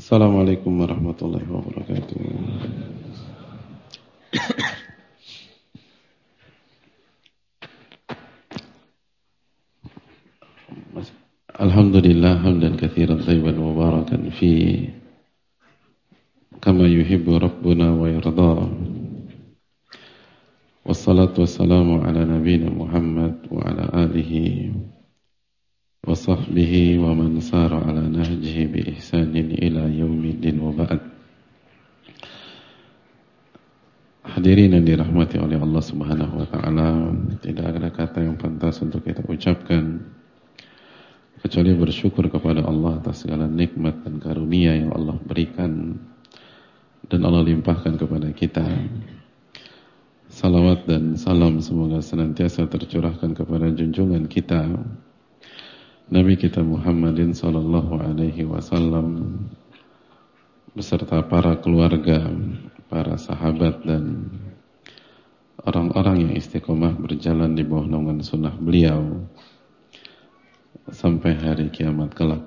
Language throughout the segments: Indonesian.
Assalamualaikum warahmatullahi wabarakatuh. Alhamdulillah hamdan katsiran thayyiban mubarakan fi kama yuhibbu rabbuna wa yarda. Wassalatu wassalamu ala nabiyyina Muhammad wa ala alihi wa sahbihi wa man sara ala nahjihi bi ihsanin ila yaumiddin wa ba'd. Hadirin yang dirahmati oleh Allah Subhanahu wa taala, tidak ada kata yang pantas untuk kita ucapkan kecuali bersyukur kepada Allah atas segala nikmat dan karunia yang Allah berikan dan Allah limpahkan kepada kita. Salawat dan salam semoga senantiasa tercurahkan kepada junjungan kita Nabi kita Muhammadin sallallahu alaihi wasallam beserta para keluarga, para sahabat dan orang-orang yang istiqomah berjalan di bawah naungan sunnah beliau sampai hari kiamat kelak.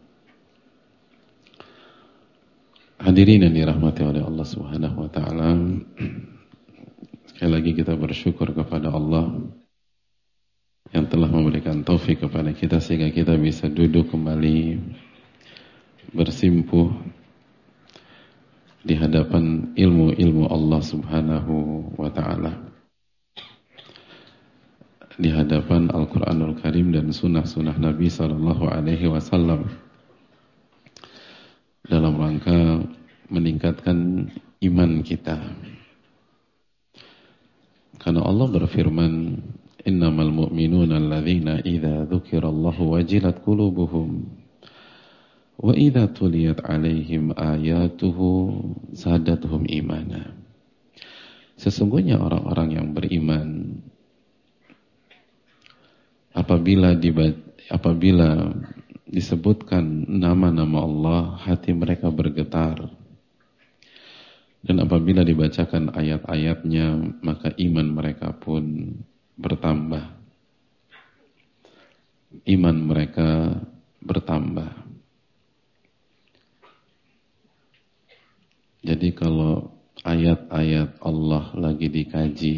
Hadirin yang dirahmati oleh Allah Subhanahu wa taala, sekali lagi kita bersyukur kepada Allah yang telah memberikan taufik kepada kita sehingga kita bisa duduk kembali bersimpuh di hadapan ilmu-ilmu Allah Subhanahu wa taala, di hadapan Al-Quranul Karim dan sunnah-sunnah Nabi Sallallahu Alaihi Wasallam dalam rangka meningkatkan iman kita. Karena Allah berfirman, innamal mu'minuna alladzina idza dzukirallahu wajilat qulubuhum wa idza tuliyat alaihim ayatuhu zadatuhum imana. Sesungguhnya orang-orang yang beriman apabila disebutkan nama-nama Allah, hati mereka bergetar. Dan apabila dibacakan ayat-ayatnya, maka iman mereka pun bertambah. Iman mereka bertambah. Jadi kalau ayat-ayat Allah lagi dikaji,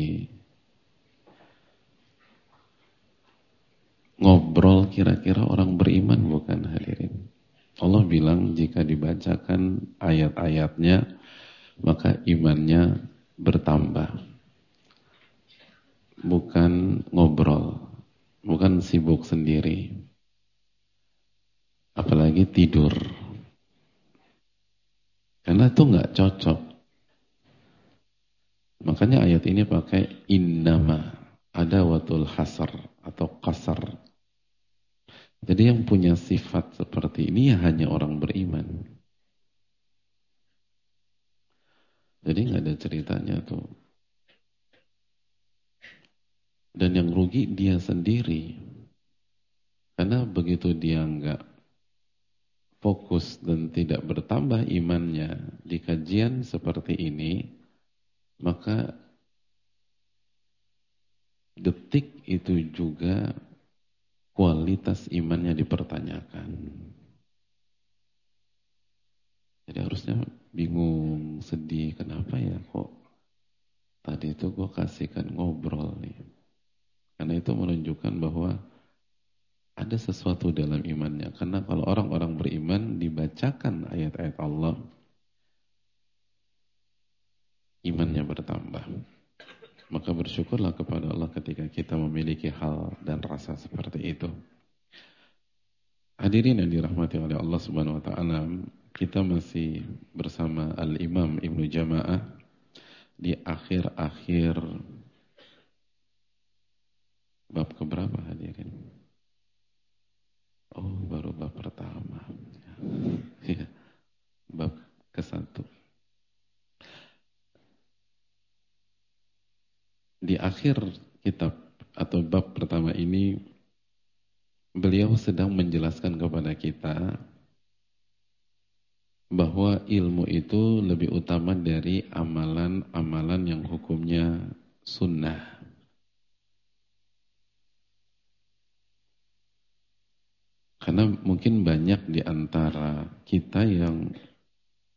ngobrol kira-kira orang beriman bukan hadirin? Allah bilang jika dibacakan ayat-ayatnya maka imannya bertambah. Bukan ngobrol, bukan sibuk sendiri. Apalagi tidur. Karena itu nggak cocok. Makanya ayat ini pakai innama, ada watul hasar atau kasar. Jadi yang punya sifat seperti ini ya hanya orang beriman. Jadi nggak ada ceritanya tuh. Dan yang rugi dia sendiri. Karena begitu dia nggak fokus dan tidak bertambah imannya di kajian seperti ini, maka detik itu juga kualitas imannya dipertanyakan. Jadi harusnya bingung, sedih, kenapa ya kok tadi itu gue kasihkan ngobrol nih. Karena itu menunjukkan bahwa ada sesuatu dalam imannya. Karena kalau orang-orang beriman dibacakan ayat-ayat Allah, imannya bertambah. Maka bersyukurlah kepada Allah ketika kita memiliki hal dan rasa seperti itu. Hadirin yang dirahmati oleh Allah Subhanahu wa taala, kita masih bersama Al-Imam Ibnu Jama'ah di akhir-akhir bab keberapa hadirin? Oh, baru bab pertama. Ya, bab ke-1. Di akhir kitab atau bab pertama ini, beliau sedang menjelaskan kepada kita bahwa ilmu itu lebih utama dari amalan-amalan yang hukumnya sunnah. Karena mungkin banyak di antara kita yang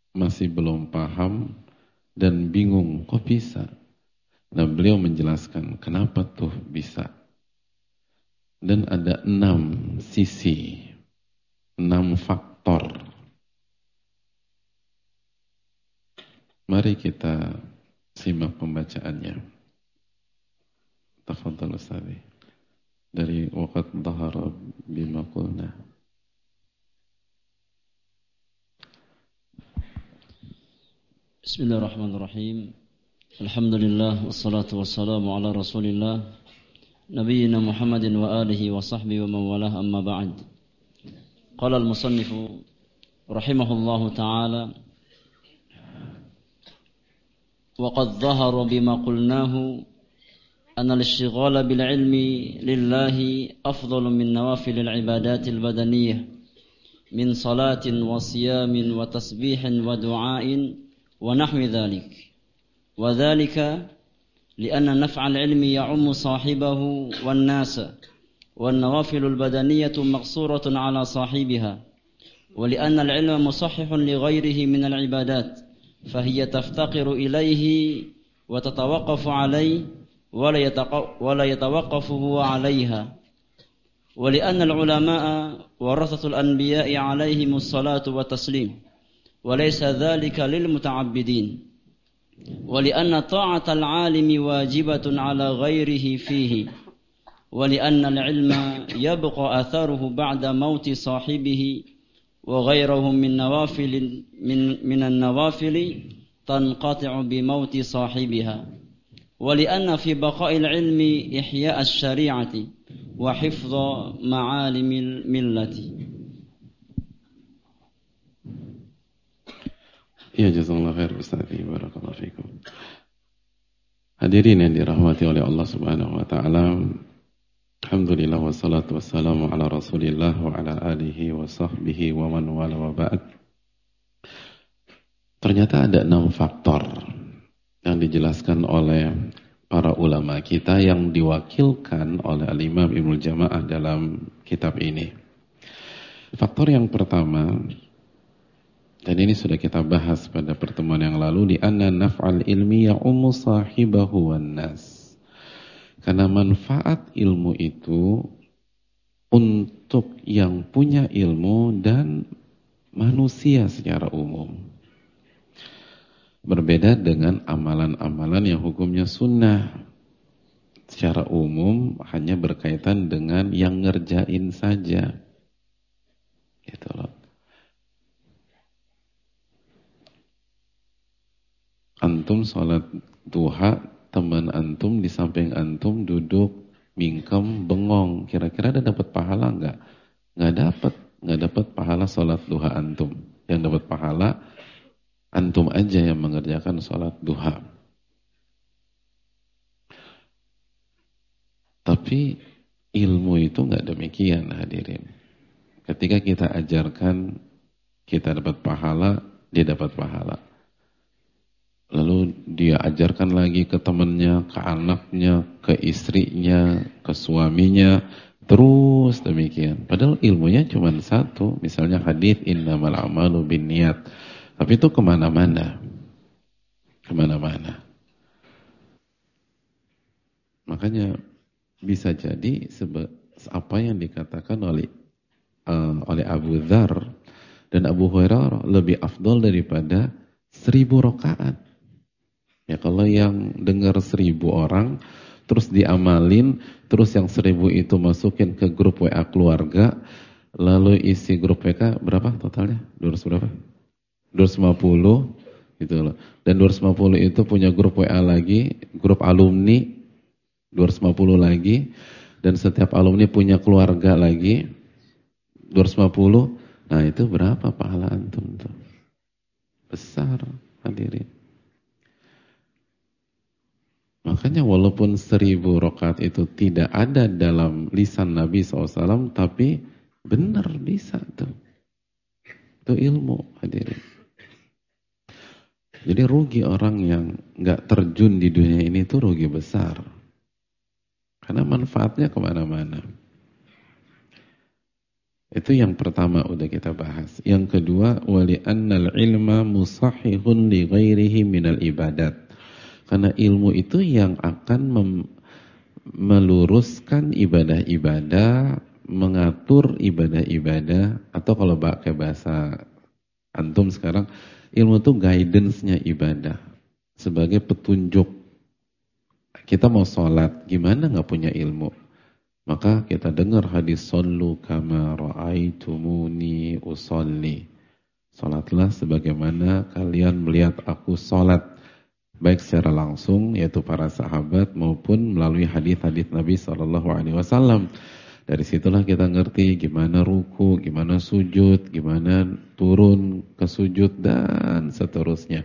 masih belum paham dan bingung, kok bisa? Nah, beliau menjelaskan kenapa tuh bisa. Dan ada 6 sisi, 6 faktor. Mari kita simak pembacaannya. Tafadhal Ustaz. Dari waqad dhahara bima qulna. Bismillahirrahmanirrahim. Alhamdulillah wassalatu wassalamu ala Rasulillah nabiyyina Muhammadin wa alihi wa sahbihi wa man walah, amma ba'd. Qala al-musannif rahimahullahu ta'ala wa qad dhahara bima qulnahu anna al-ishtighala bil ilmi lillahi afdalu min nawafil al-ibadat al-badaniyah min salatin wa siyamin wa tasbihin wa du'ain wa nahwi dhalik. Wa dhalika lianna naf'al ilmi ya'ummu sahibahu wan nasa wan nawafilul badaniyatu maqsuratun ala sahibiha wa lianna al-ilma musahhihun li ghairihi min al-ibadat fahiya taftaqiru ilayhi wa tatawaqqafu alayhi wa la yatawaqqafu huwa alayha wa lianna al-ulama'a warathatul anbiya'i alayhimus salatu wa taslim wa laysa dhalika lil muta'abbidin ولأن طاعة العالم واجبة على غيره فيه ولأن العلم يبقى أثره بعد موت صاحبه وغيره من النوافل تنقطع بموت صاحبها ولأن في بقاء العلم إحياء الشريعة وحفظ معالم الملة. Ya, jazakallahu khair Ustaz, barakallahu fikum. Hadirin yang dirahmati oleh Allah Subhanahu wa taala. Alhamdulillah wassalatu wassalamu ala Rasulillah wa ala alihi wa sahbihi wa man wala wa ba'd. Ternyata ada 6 faktor yang dijelaskan oleh para ulama kita yang diwakilkan oleh Al-Imam Ibnul Jama'ah dalam kitab ini. Faktor yang pertama, dan ini sudah kita bahas pada pertemuan yang lalu, di anna naf'al ilmi ya'ummu sahibahu wan nas. Karena manfaat ilmu itu untuk yang punya ilmu dan manusia secara umum. Berbeda dengan amalan-amalan yang hukumnya sunnah. Secara umum hanya berkaitan dengan yang ngerjain saja. Gitu loh. Antum sholat duha, teman antum di samping antum duduk mingkem bengong, kira-kira ada dapat pahala enggak? Enggak dapat pahala sholat duha antum. Yang dapat pahala antum aja yang mengerjakan sholat duha. Tapi ilmu itu enggak demikian, hadirin. Ketika kita ajarkan, kita dapat pahala, dia dapat pahala. Lalu dia ajarkan lagi ke temannya, ke anaknya, ke istrinya, ke suaminya, terus demikian. Padahal ilmunya cuma satu, misalnya hadits innamal a'malu binniyat. Tapi itu kemana-mana, kemana-mana. Makanya bisa jadi apa yang dikatakan oleh Abu Dzar dan Abu Hurairah lebih afdol daripada 1000 rakaat. Ya, kalau yang dengar 1000 orang, terus diamalin, terus yang 1000 itu masukin ke grup WA keluarga, lalu isi grup WA berapa totalnya? 200 berapa? 250 gitu loh. Dan 250 itu punya grup WA lagi, grup alumni 250 lagi, dan setiap alumni punya keluarga lagi 250. Nah, itu berapa pahala antum tuh? Besar, hadirin. Makanya walaupun 1000 rakaat itu tidak ada dalam lisan Nabi SAW, tapi benar bisa tuh. Itu ilmu, hadirin. Jadi rugi orang yang gak terjun di dunia ini tuh rugi besar. Karena manfaatnya kemana-mana. Itu yang pertama udah kita bahas. Yang kedua, wali annal ilma musahihun li ghairihi minal ibadat. Karena ilmu itu yang akan meluruskan ibadah-ibadah, mengatur ibadah-ibadah, atau kalau pakai bahasa antum sekarang, ilmu itu guidance-nya ibadah. Sebagai petunjuk. Kita mau sholat, gimana nggak punya ilmu? Maka kita dengar hadis sallu kama ra'aitumuni usolli. Salatlah sebagaimana kalian melihat aku salat, baik secara langsung yaitu para sahabat maupun melalui hadis-hadis Nabi SAW. Dari situlah kita ngerti gimana ruku, gimana sujud, gimana turun ke sujud dan seterusnya.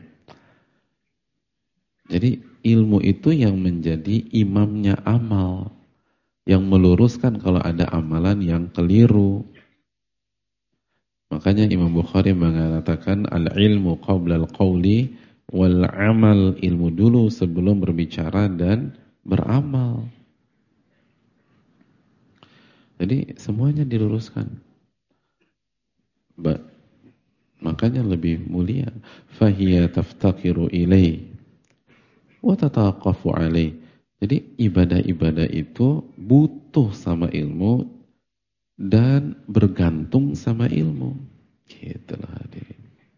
Jadi ilmu itu yang menjadi imamnya amal, yang meluruskan kalau ada amalan yang keliru. Makanya Imam Bukhari mengatakan al-ilmu qabla al-qawli wal amal, ilmu dulu sebelum berbicara dan beramal. Jadi semuanya diluruskan. Makanya lebih mulia. Fahiya taftaqiru ilaih wa tataqafu alaih. Jadi ibadah-ibadah itu butuh sama ilmu dan bergantung sama ilmu. Gitulah hadirin.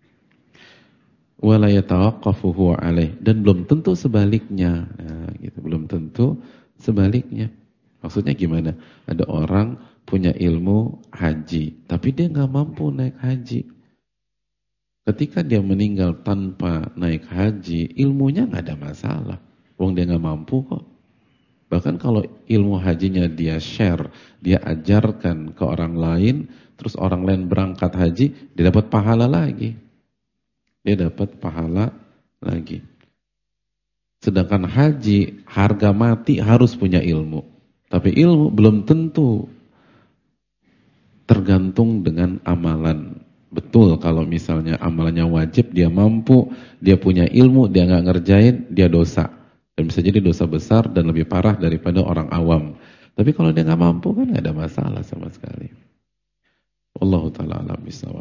Wala yatawaqqafu huwa alaih, dan belum tentu sebaliknya. Nah, gitu, belum tentu sebaliknya. Maksudnya gimana? Ada orang punya ilmu haji, tapi dia nggak mampu naik haji. Ketika dia meninggal tanpa naik haji, ilmunya nggak ada masalah. Wong dia nggak mampu kok. Bahkan kalau ilmu hajinya dia share, dia ajarkan ke orang lain, terus orang lain berangkat haji, dia dapat pahala lagi. Dia dapat pahala lagi. Sedangkan haji, harga mati harus punya ilmu. Tapi ilmu belum tentu, tergantung dengan amalan. Betul kalau misalnya amalannya wajib, dia mampu, dia punya ilmu, dia nggak ngerjain, dia dosa. Dan bisa jadi dosa besar dan lebih parah daripada orang awam. Tapi kalau dia nggak mampu kan nggak ada masalah sama sekali. Wallahu ta'ala a'lam bishawab.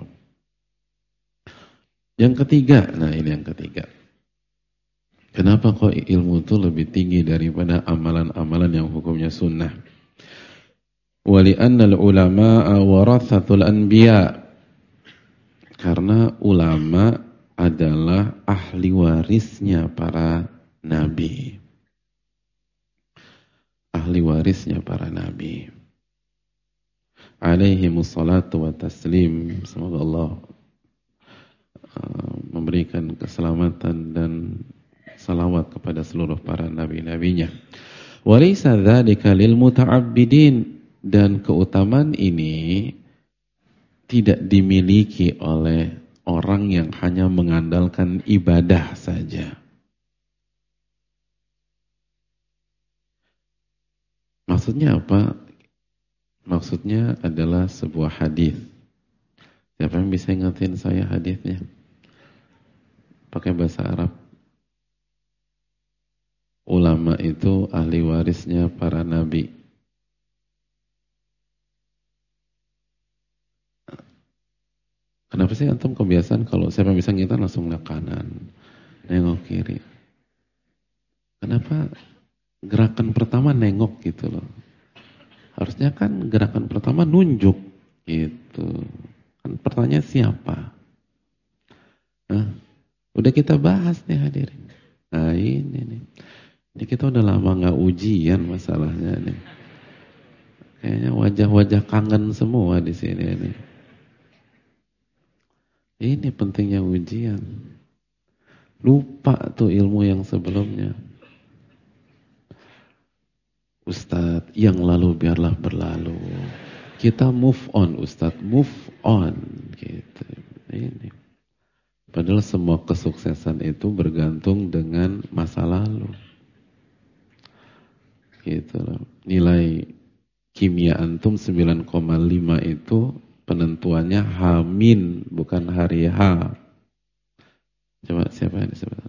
Yang ketiga, nah ini yang ketiga. Kenapa kok ilmu itu lebih tinggi daripada amalan-amalan yang hukumnya sunnah? Wali annal ulama'a warathatul anbiya. Karena ulama adalah ahli warisnya para nabi. Ahli warisnya para nabi. Alaihimus salatu wa taslim. Semoga Allah memberikan keselamatan dan salawat kepada seluruh para nabi-nabinya. Walaysa dzalika lil muta'abbidin, dan keutamaan ini tidak dimiliki oleh orang yang hanya mengandalkan ibadah saja. Maksudnya apa? Maksudnya adalah sebuah hadis. Siapa yang bisa ingetin saya hadisnya? Pakai bahasa Arab. Ulama itu ahli warisnya para nabi. Kenapa sih antum kebiasaan kalau siapa yang bisa ngingetin langsung nengok kanan, nengok kiri? Kenapa gerakan pertama nengok gitu loh? Harusnya kan gerakan pertama nunjuk gitu. Kan pertanyaan siapa? Nah, udah kita bahas nih hadirin. Nah ini nih. Ini kita udah lama gak ujian masalahnya nih. Kayaknya wajah-wajah kangen semua di sini nih. Ini pentingnya ujian. Lupa tuh ilmu yang sebelumnya. Ustadz, yang lalu biarlah berlalu. Kita move on, Ustadz, move on. Gitu. Ini. Padahal semua kesuksesan itu bergantung dengan masa lalu. Gitu loh. Nilai kimia antum 9,5 itu penentuannya H-, bukan hari H. Coba siapa yang disebut?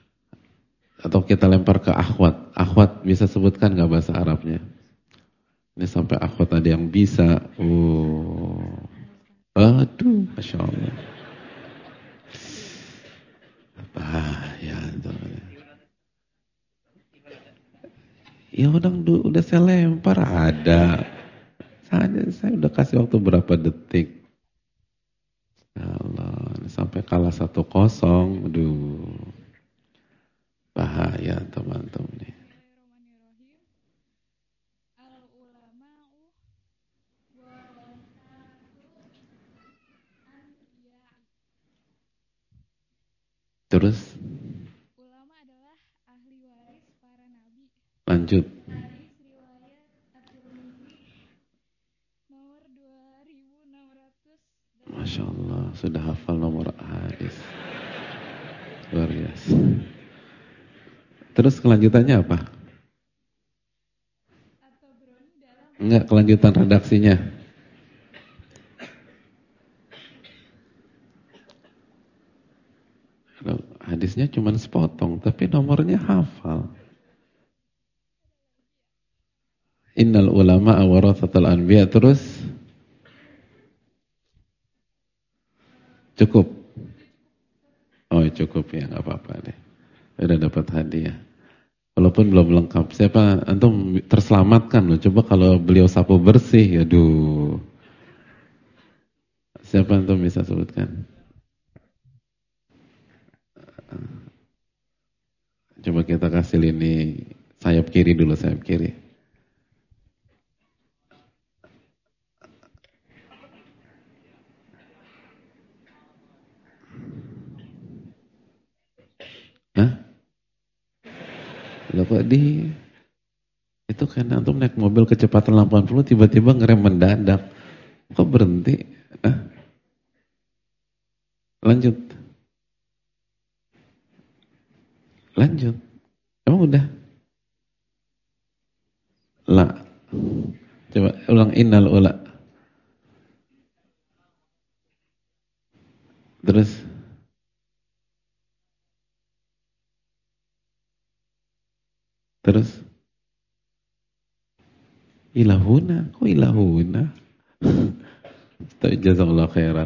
Atau kita lempar ke akhwat. Akhwat bisa sebutkan gak bahasa Arabnya? Ini sampai akhwat ada yang bisa. Aduh, Masya Allah. Bahaya tuh. Ya udah saya lempar ada. Saya udah kasih waktu berapa detik. Ya Allah, sampai kalah 1-0. Aduh. Bahaya teman-teman nih. Terus ulama adalah ahli waris para nabi. Lanjut. Hadis riwayat At-Tirmidzi nomor 2600. Masya Allah, sudah hafal nomor hadis. Luar biasa. Terus kelanjutannya apa? Enggak, kelanjutan redaksinya. Hadisnya cuma sepotong, tapi nomornya hafal. Innal ulama warathatul anbiya. Terus cukup. Oh cukup ya, nggak apa-apa deh. Udah dapat hadiah. Walaupun belum lengkap. Siapa antum terselamatkan loh. Coba kalau beliau sapu bersih, aduh. Siapa antum bisa sebutkan? Coba kita kasih ini sayap kiri dulu, sayap kiri. Hah? Loh kok itu kan antum naik mobil kecepatan 80 tiba-tiba ngerem mendadak. Kok berhenti? Hah? Lanjut. Lanjut. Emang udah? La. Coba ulang innal ula. Terus ilahuna. Kok ilahuna? Jazakallah khairan.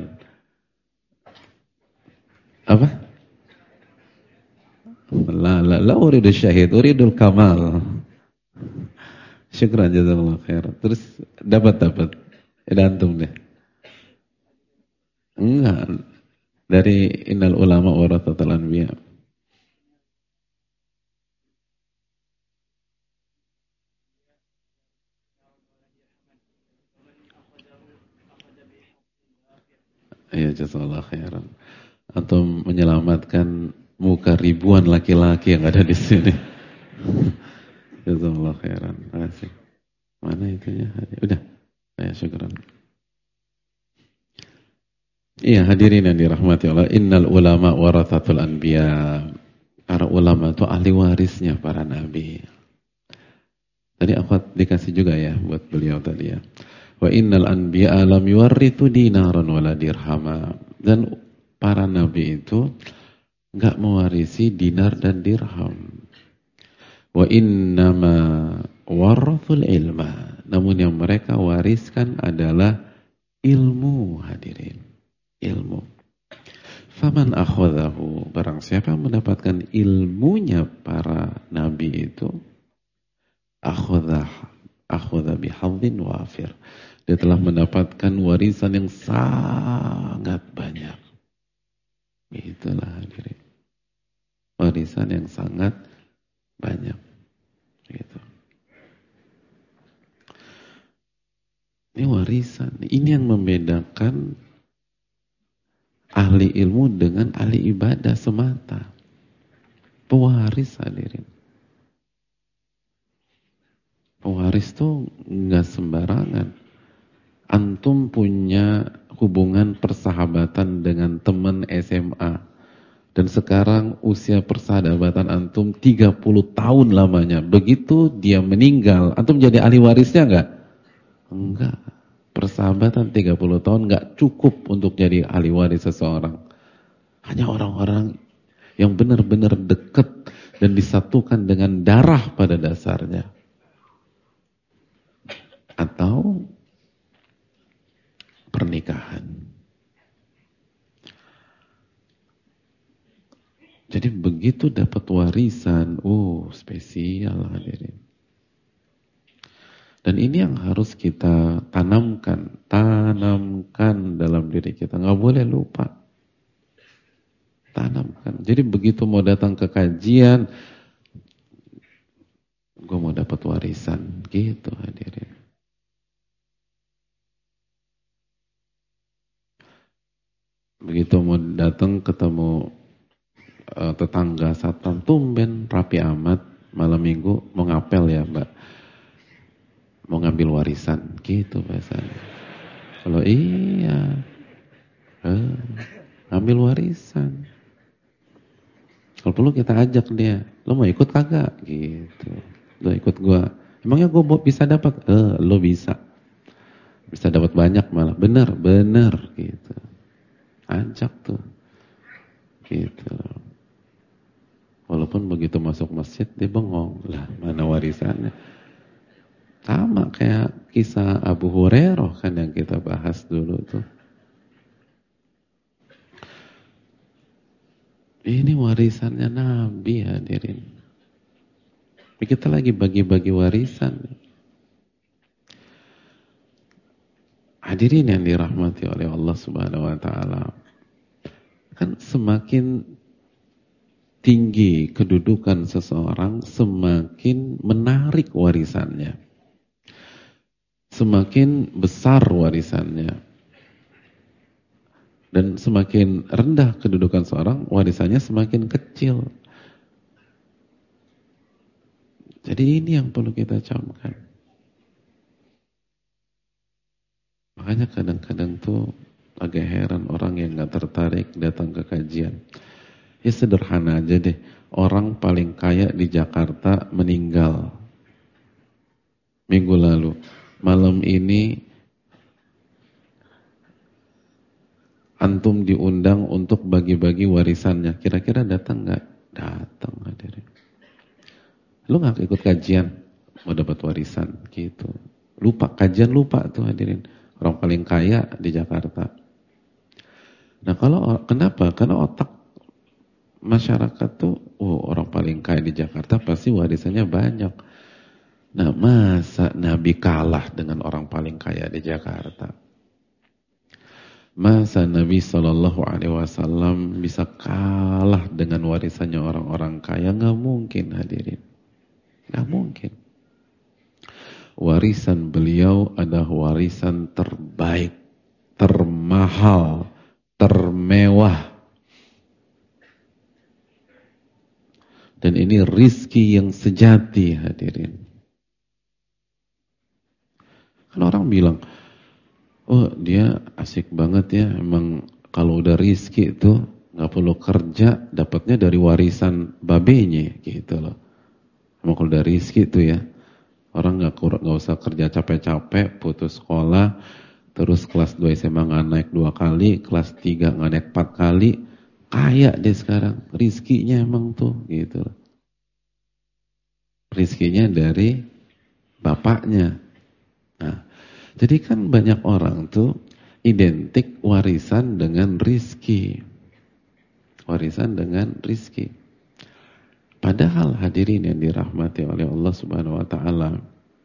Apa? La uridu syahid, uridul kamal. Syukran jazakallah khairan. Terus dapat. Antum deh. Enggak. Dari innal ulama warathatul anbiya. Ya jazakallah khairan. Atau menyelamatkan muka ribuan laki-laki yang ada di sini. Jazakallah khairan. Terima kasih. Mana itunya? Udah. Ya syukran. Iya hadirin yang dirahmati Allah. Innal ulama warathatul anbiya. Para ulama itu ahli warisnya para nabi. Tadi aku dikasih juga ya buat beliau tadi ya. Wa innal anbiya lam yuwarrithu dinaran wala dirhama. Dan para nabi itu enggak mewarisi dinar dan dirham. Wa innama warathul ilma. Namun yang mereka wariskan adalah ilmu hadirin. Ilmu. Faman akhadahu. Barang siapa mendapatkan ilmunya para nabi itu. Akhadha bihadzin wafir. Dia telah mendapatkan warisan yang sangat banyak. Itulah hadirin. Warisan yang sangat banyak. Gitu. Ini warisan. Ini yang membedakan ahli ilmu dengan ahli ibadah semata. Pewaris hadirin. Pewaris tuh nggak sembarangan. Antum punya hubungan persahabatan dengan teman SMA. Dan sekarang usia persahabatan antum 30 tahun lamanya. Begitu dia meninggal, antum jadi ahli warisnya nggak? Enggak. Persahabatan 30 tahun nggak cukup untuk jadi ahli waris seseorang. Hanya orang-orang yang benar-benar dekat dan disatukan dengan darah pada dasarnya. atau pernikahan. Jadi begitu dapat warisan, spesial hadirin. Dan ini yang harus kita tanamkan dalam diri kita. Nggak boleh lupa. Tanamkan. Jadi begitu mau datang ke kajian, gue mau dapat warisan, gitu hadirin. Begitu mau datang ketemu tetangga satpam, tumben rapi amat, malam minggu mau ngapel ya mbak, mau ngambil warisan, gitu bahasanya. Kalau iya, ngambil warisan. Kalau perlu kita ajak dia, lo mau ikut kagak? Gitu. Lo ikut gua. Emangnya gua bisa dapat? Lo bisa. Bisa dapat banyak malah. Bener gitu. Ajak tuh. Gitu. Walaupun begitu masuk masjid dia bengong. Lah, mana warisannya? Sama kayak kisah Abu Hurairah kan yang kita bahas dulu tuh. Ini warisannya Nabi hadirin. Kita lagi bagi-bagi warisan. Hadirin yang dirahmati oleh Allah Subhanahu wa taala. Kan semakin tinggi kedudukan seseorang, semakin menarik warisannya. Semakin besar warisannya. Dan semakin rendah kedudukan seorang, warisannya semakin kecil. Jadi ini yang perlu kita camkan. Makanya kadang-kadang tuh agak heran orang yang gak tertarik datang ke kajian. Ya sederhana aja deh. Orang paling kaya di Jakarta meninggal minggu lalu. Malam ini antum diundang untuk bagi-bagi warisannya. Kira-kira datang gak? Datang hadirin. Lu gak ikut kajian? Mau dapat warisan gitu. Lupa, kajian lupa tuh hadirin. Orang paling kaya di Jakarta. Nah kenapa? Karena otak masyarakat tuh, orang paling kaya di Jakarta pasti warisannya banyak. Nah masa Nabi kalah dengan orang paling kaya di Jakarta? Masa Nabi SAW bisa kalah dengan warisannya orang-orang kaya? Nggak mungkin hadirin. Nggak mungkin. Warisan beliau adalah warisan terbaik, termahal, termewah. Dan ini rizki yang sejati hadirin. Kalau orang bilang, dia asik banget ya, emang kalau udah rizki itu nggak perlu kerja, dapatnya dari warisan babenya gitu loh. Emang kalau udah rizki itu ya, orang nggak usah kerja capek-capek, putus sekolah, terus kelas 2 SMA nggak naik 2 kali, kelas 3 nggak naik 4 kali, kaya deh sekarang. Rizkinya emang tuh gitu loh. Rizkinya dari bapaknya. Nah, jadi kan banyak orang tuh identik warisan dengan rizki. Warisan dengan rizki. Padahal hadirin yang dirahmati oleh Allah Subhanahu wa taala,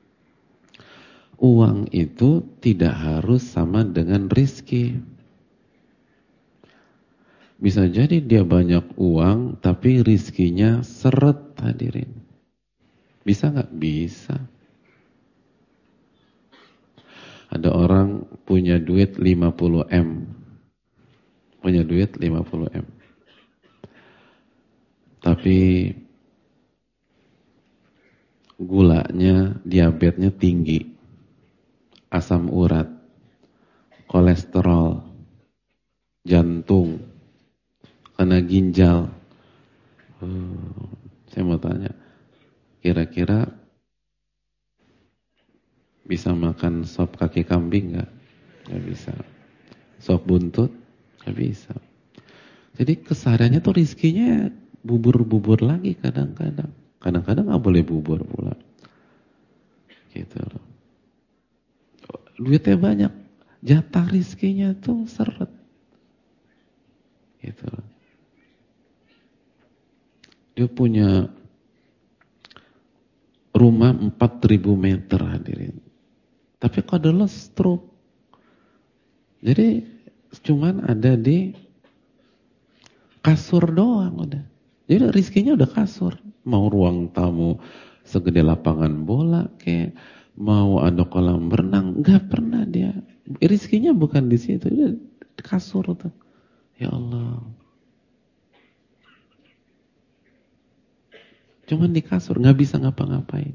uang itu tidak harus sama dengan rizki. Bisa jadi dia banyak uang tapi rizkinya seret hadirin. Bisa nggak? Bisa. Ada orang punya duit 50 M. Punya duit 50 M. Tapi gulanya, diabetesnya tinggi. Asam urat, kolesterol, jantung, kena ginjal. Saya mau tanya, kira-kira bisa makan sop kaki kambing nggak? Nggak bisa. Sop buntut? Nggak bisa. Jadi kesehariannya tuh rizkinya bubur-bubur lagi kadang-kadang. Kadang-kadang nggak boleh bubur pula. Gitu loh. duitnya banyak, jatah rizkinya tuh seret. Gitu. Dia punya rumah 4.000 meter hadirin. Tapi adalah stroke. Jadi cuman ada di kasur doang udah. Jadi rizkinya udah kasur. Mau ruang tamu segede lapangan bola kayak mau ada kolam berenang, nggak pernah dia. Rizkinya bukan di situ, udah di kasur tuh. Ya Allah. Cuman di kasur, nggak bisa ngapa-ngapain.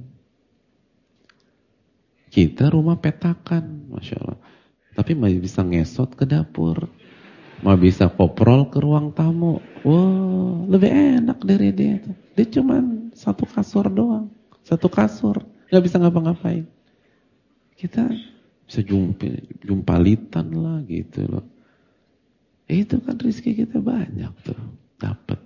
Kita rumah petakan, Masya Allah. Tapi masih bisa ngesot ke dapur. Mau bisa koprol ke ruang tamu. Wow, lebih enak dari dia tuh. Dia cuman satu kasur doang. Satu kasur, nggak bisa ngapa-ngapain. Kita bisa jumpalitan lah gitu loh. Itu kan rezeki kita banyak tuh, dapat.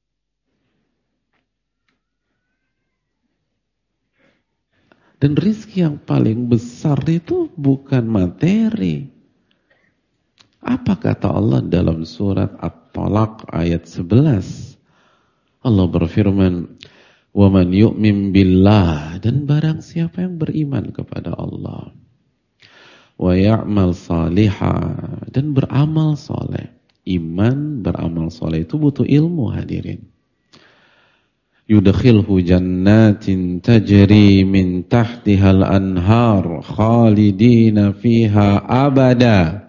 Dan rezeki yang paling besar itu bukan materi. Apa kata Allah dalam surat At-Talaq ayat 11? Allah berfirman, "Wa man yu'min billah," dan barang siapa yang beriman kepada Allah, "wa ya'mal salihah," dan beramal soleh. Iman, beramal soleh itu butuh ilmu hadirin. Yudkhilhu jannatin tajri min tahtihal anhar khalidina fiha abada.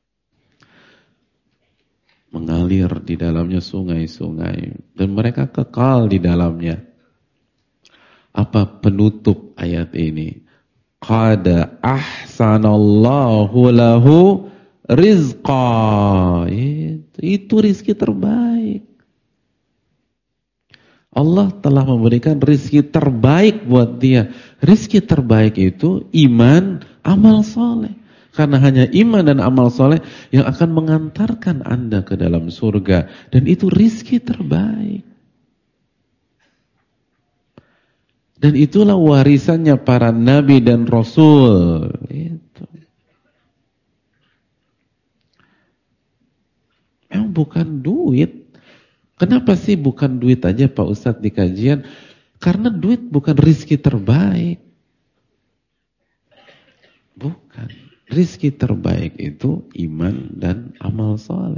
Mengalir di dalamnya sungai-sungai dan mereka kekal di dalamnya. Apa penutup ayat ini? Qad ahsanallahu lahu rizqa. Itu rizki terbaik. Allah telah memberikan rizki terbaik buat dia. Rizki terbaik itu iman, amal soleh. Karena hanya iman dan amal soleh yang akan mengantarkan Anda ke dalam surga. Dan itu rizki terbaik. Dan itulah warisannya para nabi dan rasul. Itu. Memang bukan duit. Kenapa sih bukan duit aja Pak Ustadz di kajian? Karena duit bukan rizki terbaik. Bukan. Rizki terbaik itu iman dan amal soleh.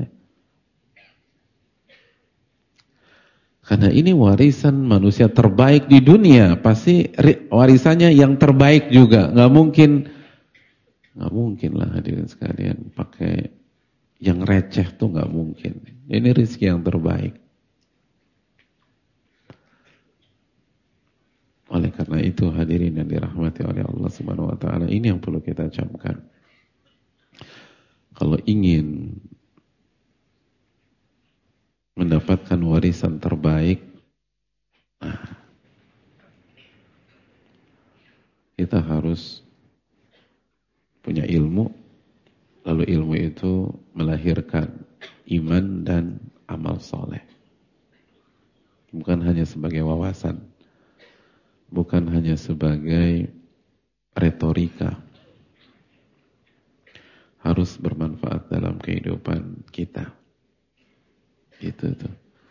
Karena ini warisan manusia terbaik di dunia. Pasti warisannya yang terbaik juga. Gak mungkin lah hadirin sekalian pakai yang receh tuh gak mungkin. Ini rizki yang terbaik. Oleh karena itu hadirin yang dirahmati oleh Allah Subhanahu wa taala, ini yang perlu kita camkan. Kalau ingin mendapatkan warisan terbaik, kita harus punya ilmu, lalu ilmu itu melahirkan iman dan amal soleh. Bukan hanya sebagai wawasan, bukan hanya sebagai retorika, harus bermanfaat dalam kehidupan kita. Gitu tuh.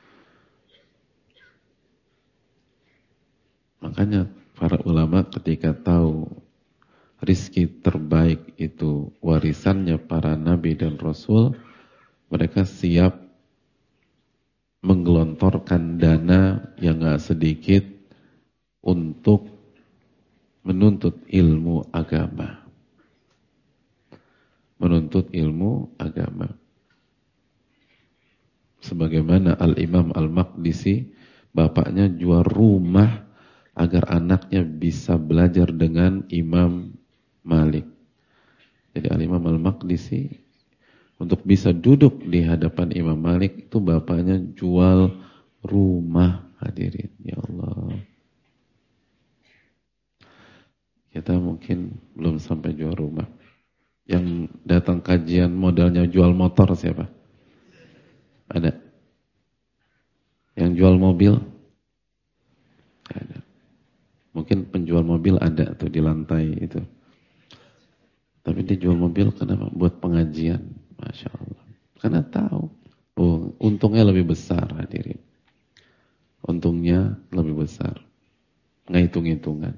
Makanya para ulama ketika tahu rizki terbaik itu warisannya para nabi dan rasul, mereka siap menggelontorkan dana yang gak sedikit untuk menuntut ilmu agama. Menuntut ilmu agama. Sebagaimana Al-Imam Al-Maqdisi, bapaknya jual rumah agar anaknya bisa belajar dengan Imam Malik. Jadi Al-Imam Al-Maqdisi untuk bisa duduk di hadapan Imam Malik itu bapaknya jual rumah, hadirin. Ya Allah. Kita mungkin belum sampai jual rumah. Yang datang kajian modalnya jual motor siapa? Ada? Yang jual mobil? Ada. Mungkin penjual mobil ada tuh di lantai itu. Tapi dia jual mobil kenapa? Buat pengajian. Masya Allah. Karena tahu. Oh, untungnya lebih besar hadirin. Untungnya lebih besar. Nggak hitung-hitungan.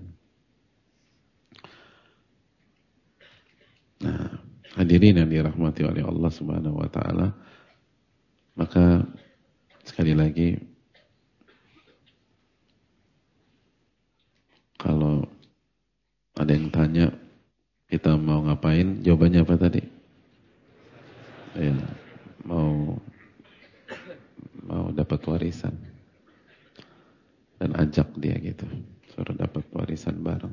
Nah, hadirin yang dirahmati oleh Allah Subhanahu wa taala, maka sekali lagi kalau ada yang tanya kita mau ngapain, jawabannya apa tadi? Ya, mau dapat warisan. Dan ajak dia gitu, suruh dapat warisan bareng.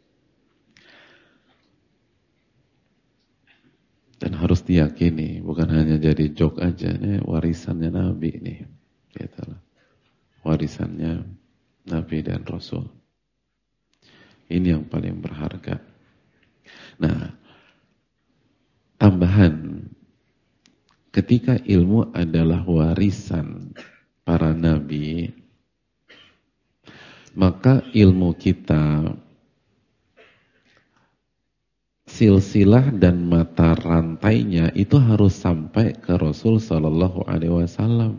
Dan harus diyakini, bukan hanya jadi joke aja, nih warisannya Nabi nih, gitu lah. Warisannya Nabi dan Rasul. Ini yang paling berharga. Nah, tambahan, ketika ilmu adalah warisan para Nabi, maka ilmu kita, silsilah dan mata rantainya itu harus sampai ke Rasul Sallallahu Alaihi Wasallam.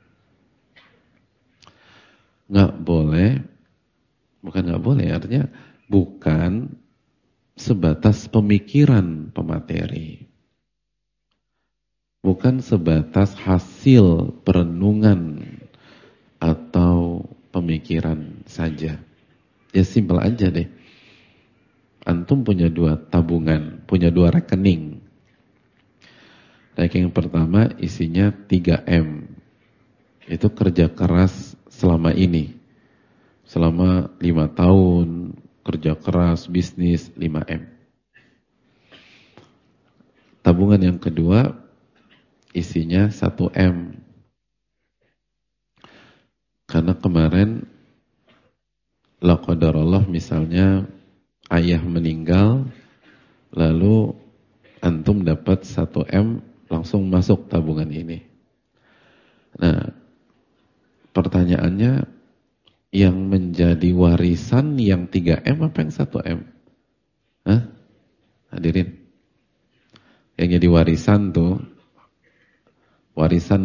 Nggak boleh, bukan nggak boleh, artinya bukan sebatas pemikiran pemateri, bukan sebatas hasil perenungan atau pemikiran saja. Ya simpel aja deh. Antum punya 2 tabungan, punya 2 rekening. Rekening pertama isinya 3M. Itu kerja keras selama ini. Selama 5 tahun, kerja keras, bisnis 5M. Tabungan yang kedua isinya 1M. Karena kemarin la qadarullah misalnya ayah meninggal, lalu antum dapat 1M langsung masuk tabungan ini. Nah, pertanyaannya, yang menjadi warisan yang 3M apa yang 1M? Hah? Hadirin. Yang jadi warisan tuh, warisan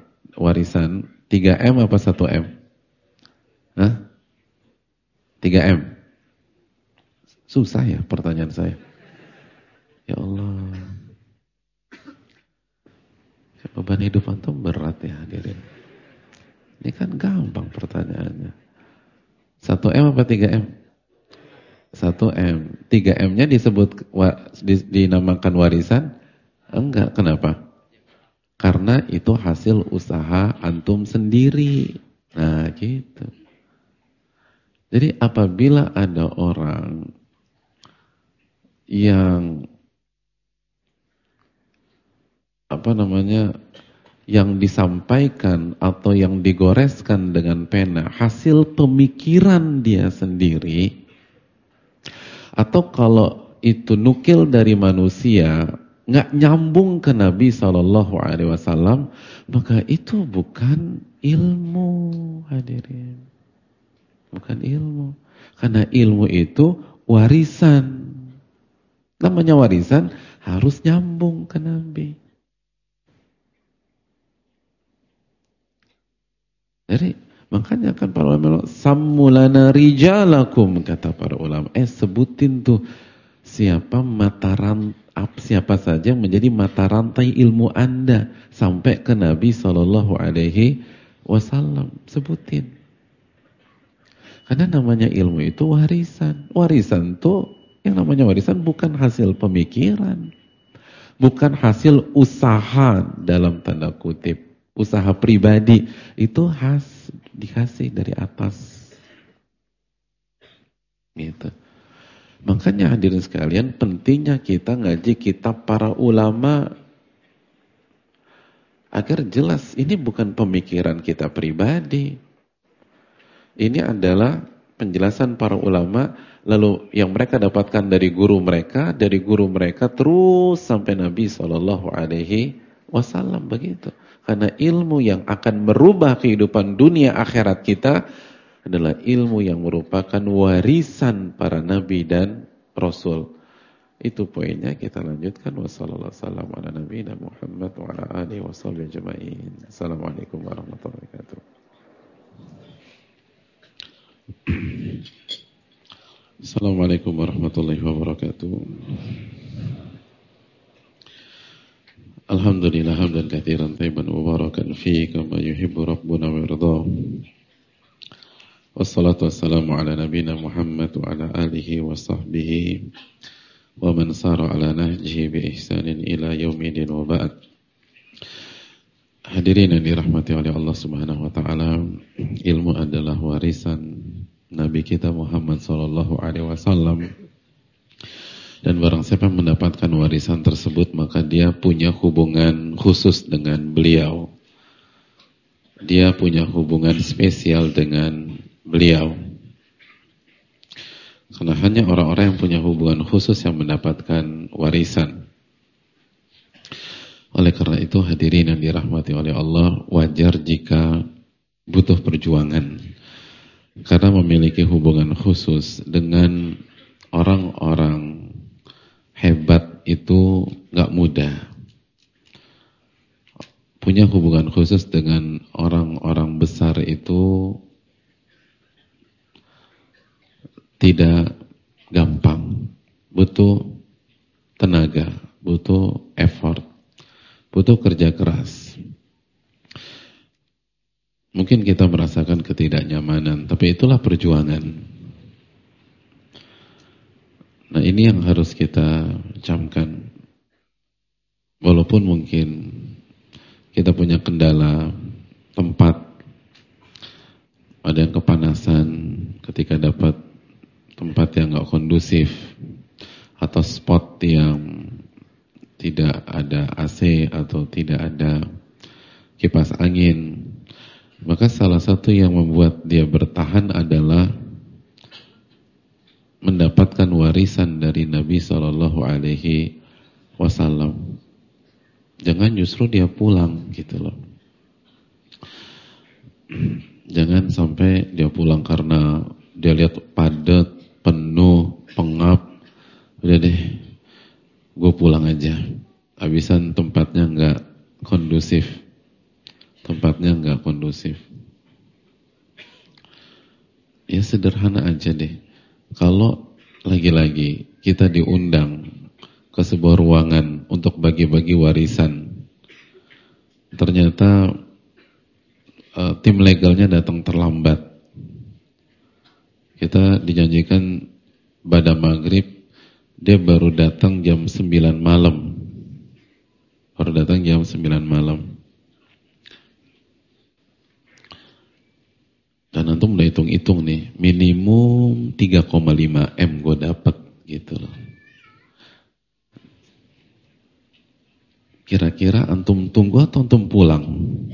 3M apa 1M? Hah? 3M. Susah ya pertanyaan saya. Ya Allah. Beban hidup antum berat ya hadirin. Ini kan gampang pertanyaannya. 1M apa 3M? 1M. 3M-nya disebut dinamakan warisan? Enggak, kenapa? Karena itu hasil usaha antum sendiri. Nah, gitu. Jadi apabila ada orang yang yang disampaikan atau yang digoreskan dengan pena hasil pemikiran dia sendiri, atau kalau itu nukil dari manusia nggak nyambung ke Nabi SAW, maka itu bukan ilmu, hadirin. Bukan ilmu. Karena ilmu itu warisan. Namanya warisan harus nyambung ke Nabi. Jadi makanya kan para ulama, sammulana rijalakum, kata para ulama. Sebutin tuh siapa saja yang menjadi mata rantai ilmu Anda sampai ke Nabi SAW. Sebutin. Karena namanya ilmu itu warisan. Warisan tuh, yang namanya warisan bukan hasil pemikiran. Bukan hasil usaha dalam tanda kutip. Usaha pribadi. Itu dikasih dari atas. Gitu. Makanya hadirin sekalian, pentingnya kita ngaji kitab para ulama. Agar jelas, ini bukan pemikiran kita pribadi. Ini adalah penjelasan para ulama, lalu yang mereka dapatkan dari guru mereka terus sampai Nabi SAW, begitu. Karena ilmu yang akan merubah kehidupan dunia akhirat kita adalah ilmu yang merupakan warisan para Nabi dan Rasul. Itu poinnya, kita lanjutkan. Wassalamualaikum warahmatullahi wabarakatuh. Assalamualaikum warahmatullahi wabarakatuh. Assalamualaikum warahmatullahi wabarakatuh. Alhamdulillah hamdan katsiran thayyiban mubarakan fihi kama yuhibbu rabbuna wa yarda. Wassalatu wassalamu ala nabiyyina Muhammad wa ala alihi wa sahbihi wa man sara ala nahjihi bi ihsanin ila yaumidin wa ba'd. Hadirin yang dirahmati oleh Allah Subhanahu wa taala, ilmu adalah warisan Nabi kita Muhammad sallallahu alaihi wasallam. Dan barang siapa mendapatkan warisan tersebut, maka dia punya hubungan khusus dengan beliau. Dia punya hubungan spesial dengan beliau. Karena hanya orang-orang yang punya hubungan khusus yang mendapatkan warisan. Oleh karena itu, hadirin yang dirahmati oleh Allah, wajar jika butuh perjuangan. Karena memiliki hubungan khusus dengan orang-orang hebat itu gak mudah. Punya hubungan khusus dengan orang-orang besar itu tidak gampang, butuh tenaga, butuh effort, butuh kerja keras. Mungkin kita merasakan ketidaknyamanan, tapi itulah perjuangan. Nah, ini yang harus kita camkan. Walaupun mungkin kita punya kendala tempat, ada yang kepanasan ketika dapat tempat yang gak kondusif, atau spot yang tidak ada AC atau tidak ada kipas angin, maka salah satu yang membuat dia bertahan adalah mendapatkan warisan dari Nabi Shallallahu Alaihi Wasallam. Jangan justru dia pulang gitu loh. Jangan sampai dia pulang karena dia lihat padat, penuh, pengap, udah deh, gue pulang aja. Habisan tempatnya nggak kondusif, Ya sederhana aja deh. Kalau lagi-lagi kita diundang ke sebuah ruangan untuk bagi-bagi warisan, ternyata tim legalnya datang terlambat. Kita dijanjikan pada maghrib, dia baru datang jam 9 malam. Dan antum udah hitung-hitung nih, minimum 3,5 M gue dapet gitu loh. Kira-kira antum tunggu atau antum pulang?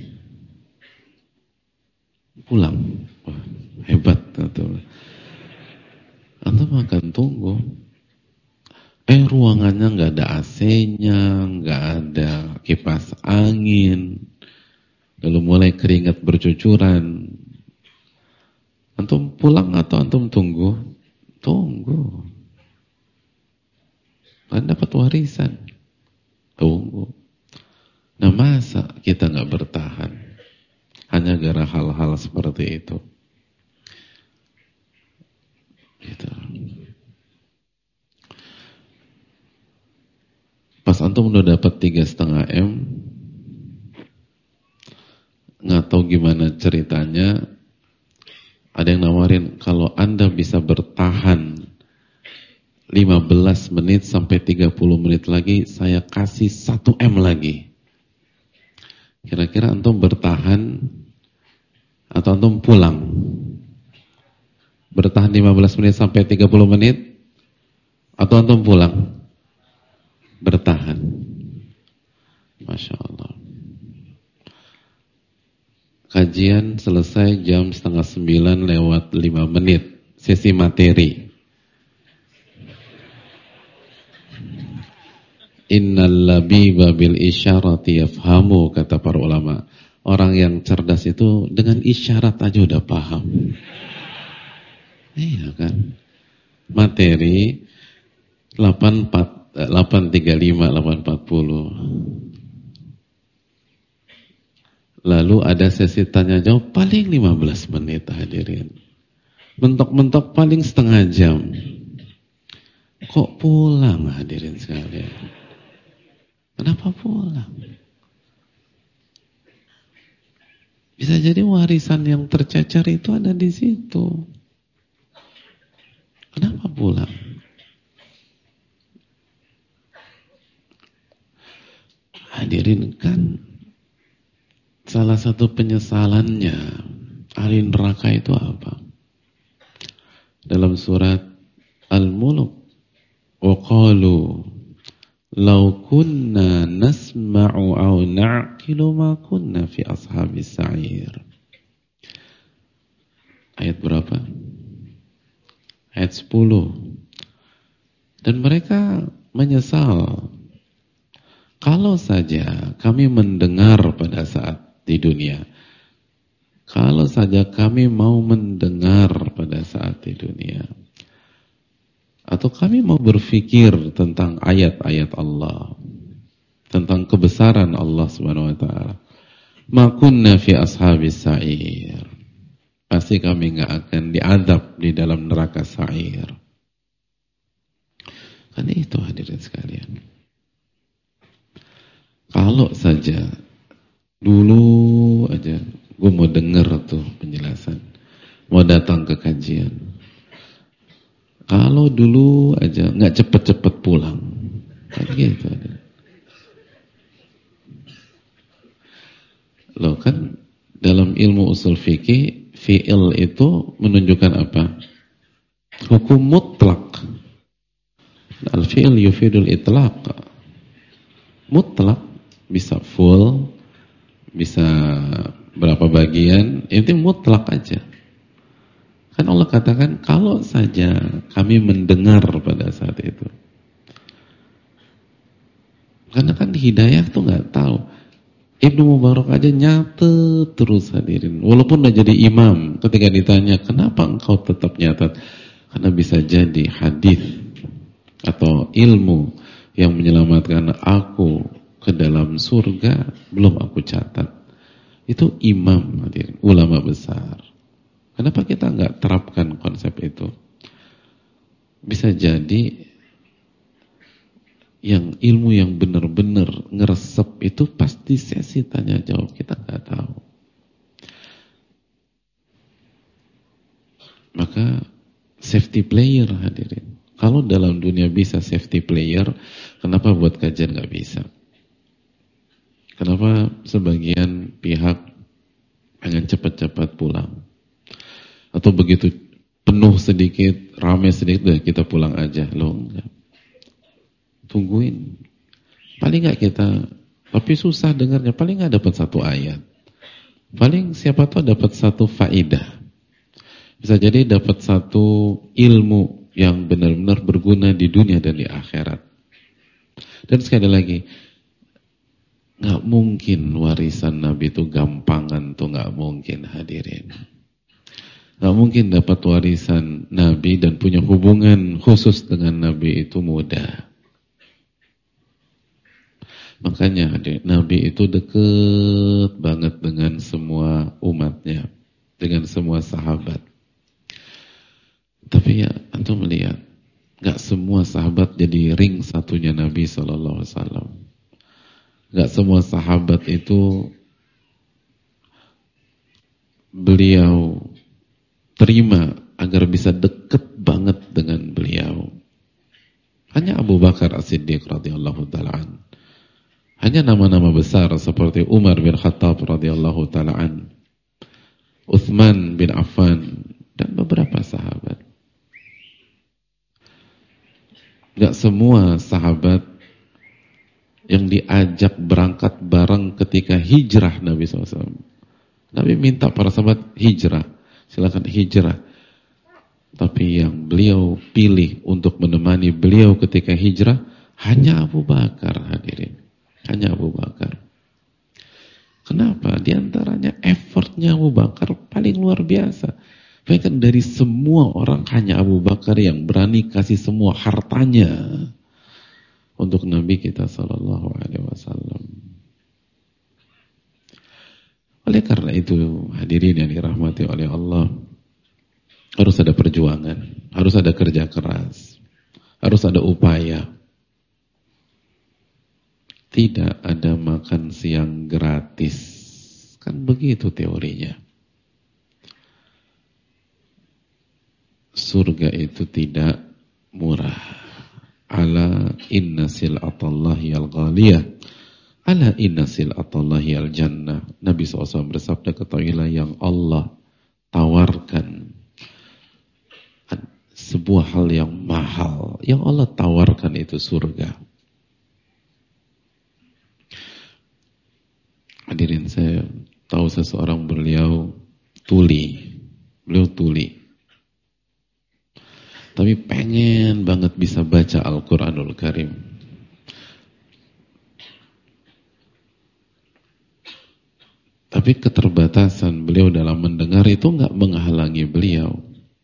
Pulang. Wah, hebat betul. Antum akan tunggu. Ruangannya nggak ada AC-nya, nggak ada kipas angin, lalu mulai keringat bercucuran. Antum pulang atau antum tunggu? Tunggu. Kan dapat warisan. Tunggu. Nah, masa kita nggak bertahan hanya gara hal-hal seperti itu? Gitu. Pas antum udah dapat 3,5 M, nggak tahu gimana ceritanya, ada yang nawarin, kalau Anda bisa bertahan 15 menit sampai 30 menit lagi, saya kasih 1 M lagi. Kira-kira antum bertahan atau antum pulang? Bertahan 15 menit sampai 30 menit atau antum pulang? Bertahan. Masya Allah. Kajian selesai jam 8:30 lewat 5 menit. Sesi materi. Innal labiba bil isyarati yafhamu, kata para ulama. Orang yang cerdas itu dengan isyarat aja udah paham. Iya kan? Materi 84 8.35, 8.40. Lalu ada sesi tanya jawab paling 15 menit hadirin. Mentok-mentok paling setengah jam. Kok pulang hadirin sekalian? Kenapa pulang? Bisa jadi warisan yang tercecer itu ada di situ. Kenapa pulang? Hadirin, kan salah satu penyesalannya ahli neraka itu apa? Dalam surat Al-Mulk, wa qalu law kunna nasma'u aw na'qilu ma kunna fi ashabis sa'ir. Ayat berapa? Ayat 10. Dan mereka menyesal, kalau saja kami mendengar pada saat di dunia, kalau saja kami mau mendengar pada saat di dunia, atau kami mau berpikir tentang ayat-ayat Allah, tentang kebesaran Allah Subhanahu wa taala, ma kunna fi ashabis sa'ir, pasti kami enggak akan diazab di dalam neraka sa'ir. Kan itu hadirin sekalian. Kalau saja dulu aja gue mau denger tuh penjelasan, mau datang ke kajian, kalau dulu aja nggak cepet-cepet pulang, kan gitu. Loh, kan dalam ilmu usul fikih, fi'il itu menunjukkan apa? Hukum mutlak. Al-fi'il yufidul itlaq. Mutlak, bisa full, bisa berapa bagian, itu mutlak aja. Kan Allah katakan, kalau saja kami mendengar pada saat itu. Karena kan hidayah tuh nggak tahu. Ibnu Mubarak aja nyatet terus hadirin. Walaupun udah jadi imam, ketika ditanya, kenapa engkau tetap nyatet? Karena bisa jadi hadis atau ilmu yang menyelamatkan aku ke dalam surga belum aku catat. Itu imam hadirin, ulama besar. Kenapa kita nggak terapkan konsep itu? Bisa jadi yang ilmu yang benar-benar ngeresep itu pasti sesi tanya jawab, kita nggak tahu. Maka safety player hadirin. Kalau dalam dunia bisa safety player, kenapa buat kajian nggak bisa? Kenapa sebagian pihak pengen cepat-cepat pulang? Atau begitu penuh sedikit, ramai sedikit, udah kita pulang aja. Loh, enggak. Tungguin. Paling enggak kita, tapi susah dengarnya, paling enggak dapat satu ayat. Paling siapa tahu dapat satu faidah. Bisa jadi dapat satu ilmu yang benar-benar berguna di dunia dan di akhirat. Dan sekali lagi, enggak mungkin warisan Nabi itu gampangan tuh, enggak mungkin hadirin. Gak mungkin dapat warisan Nabi dan punya hubungan khusus dengan Nabi itu mudah. Makanya Nabi itu deket banget dengan semua umatnya, dengan semua sahabat. Tapi ya, antum melihat, gak semua sahabat jadi ring satunya Nabi SAW. Gak semua sahabat itu beliau terima agar bisa dekat banget dengan beliau. Hanya Abu Bakar As-Siddiq radhiyallahu ta'ala an. Hanya nama-nama besar seperti Umar bin Khattab radhiyallahu ta'ala an, Uthman bin Affan, dan beberapa sahabat. Gak semua sahabat yang diajak berangkat bareng ketika hijrah Nabi SAW. Nabi minta para sahabat hijrah, silakan hijrah. Tapi yang beliau pilih untuk menemani beliau ketika hijrah hanya Abu Bakar hadirin. Hanya Abu Bakar. Kenapa? Di antaranya effortnya Abu Bakar paling luar biasa. Bahkan dari semua orang hanya Abu Bakar yang berani kasih semua hartanya. untuk Nabi kita sallallahu alaihi wasallam. Oleh karena itu, hadirin yang dirahmati oleh Allah, harus ada perjuangan, harus ada kerja keras, harus ada upaya. Tidak ada makan siang gratis. Kan begitu teorinya. Surga itu tidak murah. Ala inna sil'atallahi al-ghaliyah. Ala inna sil'atallahi al-jannah. Nabi SAW bersabda, ketahuilah yang Allah tawarkan sebuah hal yang mahal. Yang Allah tawarkan itu surga. Hadirin, saya tahu seseorang, beliau tuli. Tapi pengen banget bisa baca Al-Quranul Karim. Tapi keterbatasan beliau dalam mendengar itu nggak menghalangi beliau.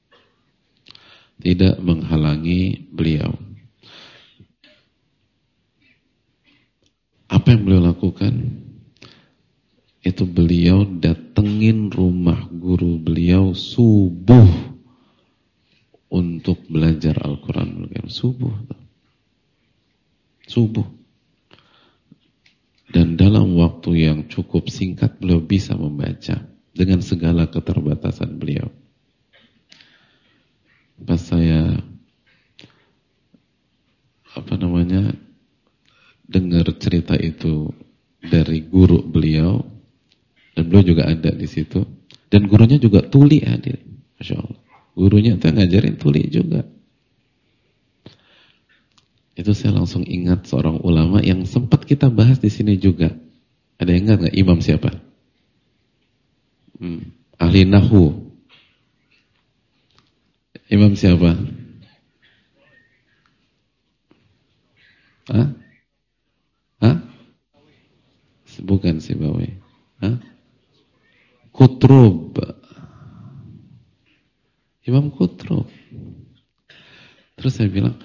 Tidak menghalangi beliau. Apa yang beliau lakukan? Itu beliau datengin rumah guru beliau subuh untuk belajar Al-Quran. Subuh. Dan dalam waktu yang cukup singkat beliau bisa membaca dengan segala keterbatasan beliau. Pas saya dengar cerita itu dari guru beliau, dan beliau juga ada di situ, dan gurunya juga tuli hadir, masya Allah. Gurunya itu ngajarin tuli juga. Itu saya langsung ingat seorang ulama yang sempat kita bahas di sini juga. Ada yang ingat nggak? Imam siapa? Ahli Nahwu. Imam siapa? Hah? Bukan Sibawi. Kutrub. Imam Kutrub. Terus saya bilang,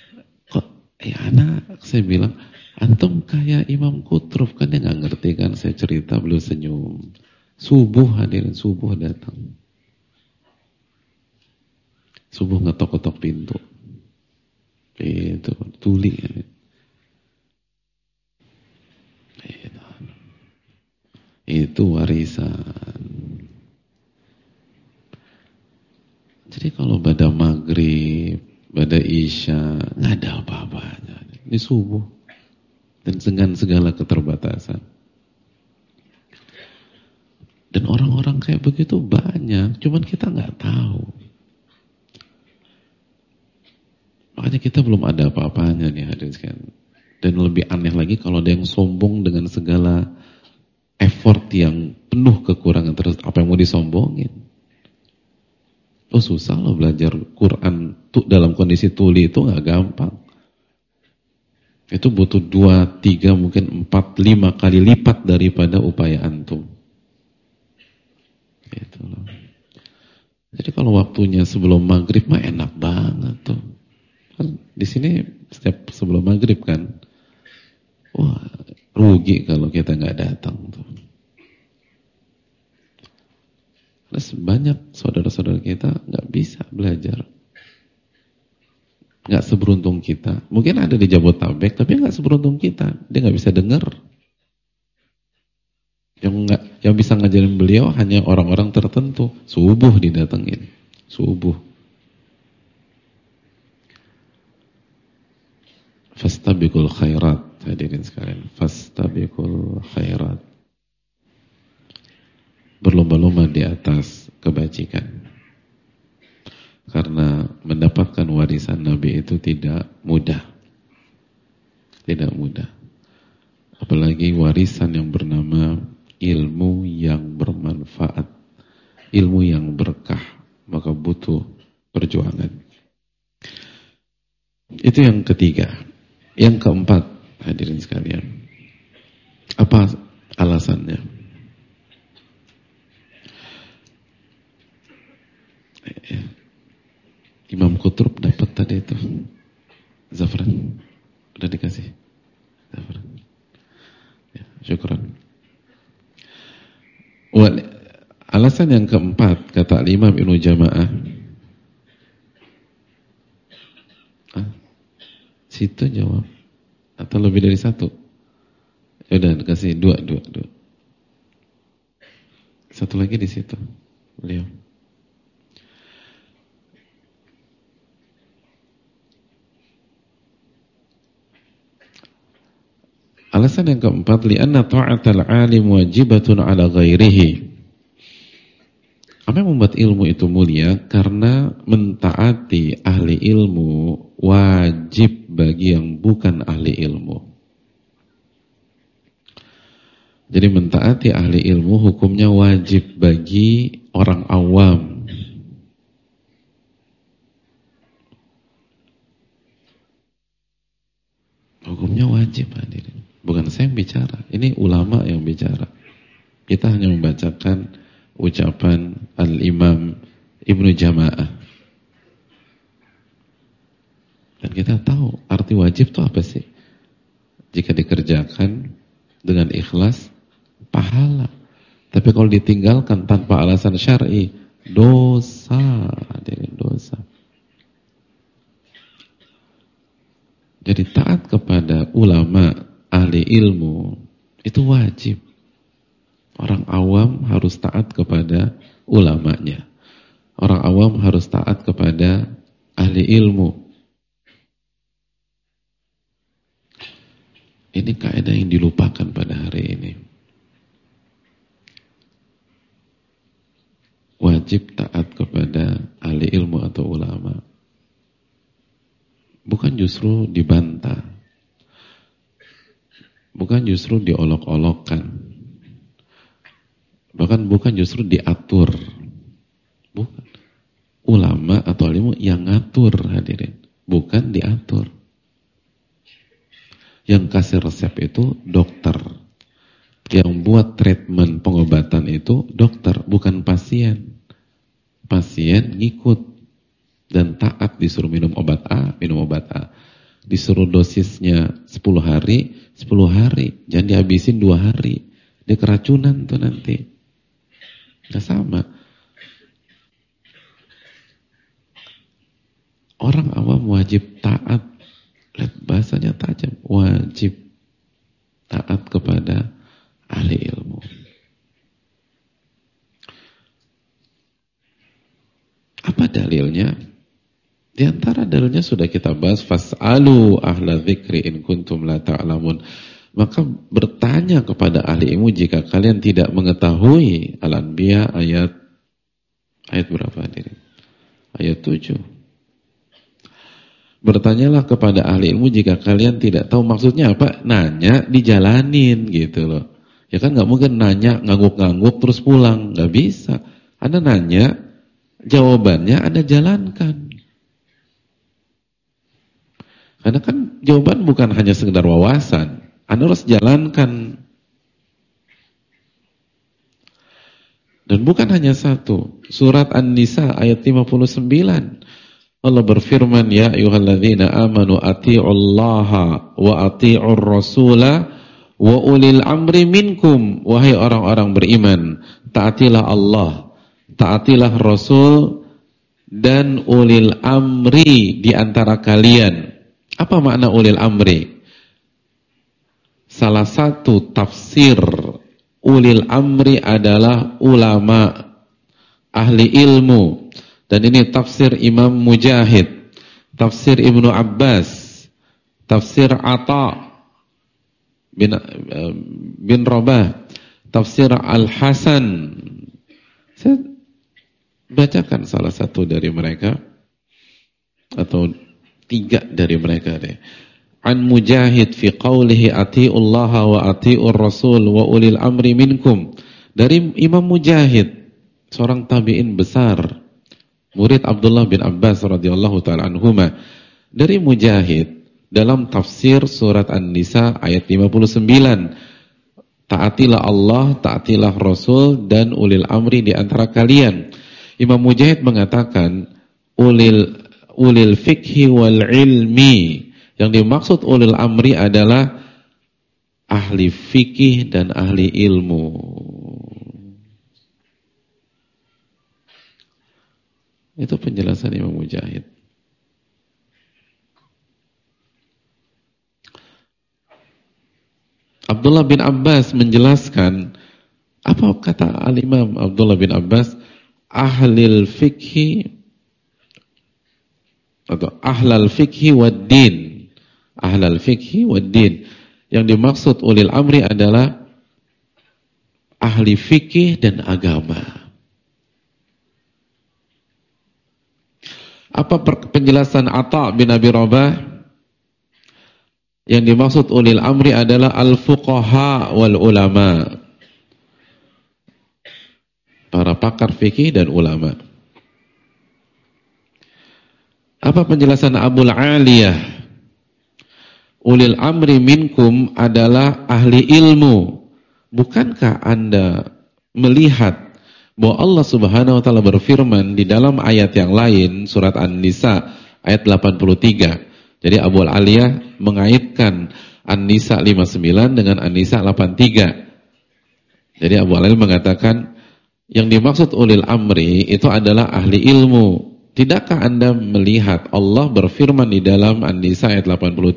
saya bilang, antum kayak Imam Kutrub, kan dia nggak ngerti kan saya cerita, beliau senyum. Subuh hadirin, subuh datang. Subuh ngetok-ketok pintu. Itu tuli. Itu warisan. Jadi kalau pada maghrib, pada isya, nggak ada apa-apanya. Ini subuh. Dan dengan segala keterbatasan. Dan orang-orang kayak begitu banyak, cuman kita nggak tahu. Makanya kita belum ada apa-apanya nih hadirin sekalian. Dan lebih aneh lagi kalau ada yang sombong dengan segala effort yang penuh kekurangan, terus apa yang mau disombongin. Oh susah loh belajar Quran dalam kondisi tuli itu gak gampang. Itu butuh 2, 3, mungkin 4, 5 kali lipat daripada upaya antum. Gitu loh. Jadi kalau waktunya sebelum maghrib mah enak banget tuh. Kan di sini setiap sebelum maghrib kan, wah rugi kalau kita nggak datang tuh. Terus banyak saudara-saudara kita nggak bisa belajar, nggak seberuntung kita. Mungkin ada di Jabodetabek, tapi nggak seberuntung kita. Dia nggak bisa dengar. Yang bisa ngajarin beliau hanya orang-orang tertentu. Subuh didatengin, subuh. Fastabiqul khairat, hadirin sekalian. Fastabiqul khairat. Berlomba-lomba di atas kebajikan. Karena mendapatkan warisan Nabi itu tidak mudah. Tidak mudah. Apalagi warisan yang bernama ilmu yang bermanfaat. Ilmu yang berkah. Maka butuh perjuangan. Itu yang ketiga. Yang keempat, hadirin sekalian. Apa alasannya? Imam Qutrub dapat tadi itu. Zafran, udah dikasih. Alasan yang keempat, kata Imam Ibnu Jama'ah, situ jawab. Atau lebih dari satu? Yaudah, kasih dua. Satu lagi di situ, beliau. Alasan yang keempat, li'anna ta'atal alim wajibatun ala ghairihi. Apa yang membuat ilmu itu mulia? Karena mentaati ahli ilmu wajib bagi yang bukan ahli ilmu. Jadi mentaati ahli ilmu hukumnya wajib bagi orang awam. Hukumnya wajib, hadirin. Bukan saya yang bicara, ini ulama yang bicara. Kita hanya membacakan ucapan Al-Imam Ibnu Jama'ah. Dan kita tahu arti wajib itu apa sih? Jika dikerjakan dengan ikhlas, pahala. Tapi kalau ditinggalkan tanpa alasan syar'i, dosa. Hadirin, dosa. Jadi taat kepada ulama, ahli ilmu, itu wajib. Orang awam harus taat kepada ulamanya. Orang awam harus taat kepada ahli ilmu. Ini kaidah yang dilupakan pada hari ini. Wajib taat kepada ahli ilmu atau ulama. Bukan justru dibantah. Bukan justru diolok-olokkan. Bahkan bukan justru diatur. Bukan. Ulama atau ilmu yang ngatur, hadirin. Bukan diatur. Yang kasih resep itu dokter. Yang buat treatment pengobatan itu dokter, bukan pasien. Pasien ngikut. Dan taat, disuruh minum obat A, minum obat A. Disuruh dosisnya 10 hari, 10 hari. Jangan dihabisin 2 hari. Dia keracunan tuh nanti. Nah sama. Orang awam wajib taat. Lihat bahasanya tajam. Wajib taat kepada ahli ilmu. Apa dalilnya? Di antara dalilnya sudah kita bahas, fas'alu ahla dzikri in kuntum la ta'lamun. Maka bertanya kepada ahli ilmu jika kalian tidak mengetahui. Al-Anbiya ayat berapa hadirin? Ayat 7. Bertanyalah kepada ahli ilmu jika kalian tidak tahu. Maksudnya apa? Nanya dijalanin gitu loh. Ya kan nggak mungkin nanya ngangguk-ngangguk terus pulang, nggak bisa. Anda nanya, jawabannya Anda jalankan. Karena kan jawaban bukan hanya sekedar wawasan. Anda harus jalankan. Dan bukan hanya satu. Surat An-Nisa ayat 59. Allah berfirman, ya ayyuhalladzina amanu ati'ullaha wa ati'ur rasula wa ulil amri minkum. Wahai orang-orang beriman, taatilah Allah, taatilah Rasul, dan ulil amri di antara kalian. Apa makna ulil amri? Salah satu tafsir ulil amri adalah ulama, ahli ilmu. Dan ini tafsir Imam Mujahid, tafsir Ibnu Abbas, tafsir Atha bin Rabah, tafsir Al-Hasan. Saya bacakan salah satu dari mereka, atau 3 dari mereka deh. An Mujahid fi qawlihi ati'ullaha wa ati'ur rasul wa ulil amri minkum. Dari Imam Mujahid, seorang tabi'in besar, murid Abdullah bin Abbas radhiyallahu ta'ala anhuma. Dari Mujahid, dalam tafsir surat An-Nisa ayat 59, taatilah Allah, taatilah Rasul, dan ulil amri di antara kalian. Imam Mujahid mengatakan, ulil fikhi wal ilmi. Yang dimaksud ulil amri adalah ahli fikih dan ahli ilmu. Itu penjelasan Imam Mujahid. Abdullah bin Abbas menjelaskan, apa kata Al-Imam Abdullah bin Abbas? Ahlil fikhi atau ahlal fikhi wad din. Ahlal fikhi wad din. Yang dimaksud ulil amri adalah ahli fikih dan agama. Apa penjelasan Atha bin Abi Rabah? Yang dimaksud ulil amri adalah al-fuqaha wal ulama. Para pakar fikih dan ulama. Apa penjelasan Abul Aliyah? Ulil amri minkum adalah ahli ilmu. Bukankah Anda melihat bahwa Allah Subhanahu wa taala berfirman di dalam ayat yang lain, surat An-Nisa ayat 83. Jadi Abul Aliyah mengaitkan An-Nisa 59 dengan An-Nisa 83. Jadi Abu Aliyah mengatakan yang dimaksud ulil amri itu adalah ahli ilmu. Tidakkah Anda melihat Allah berfirman di dalam An-Nisa ayat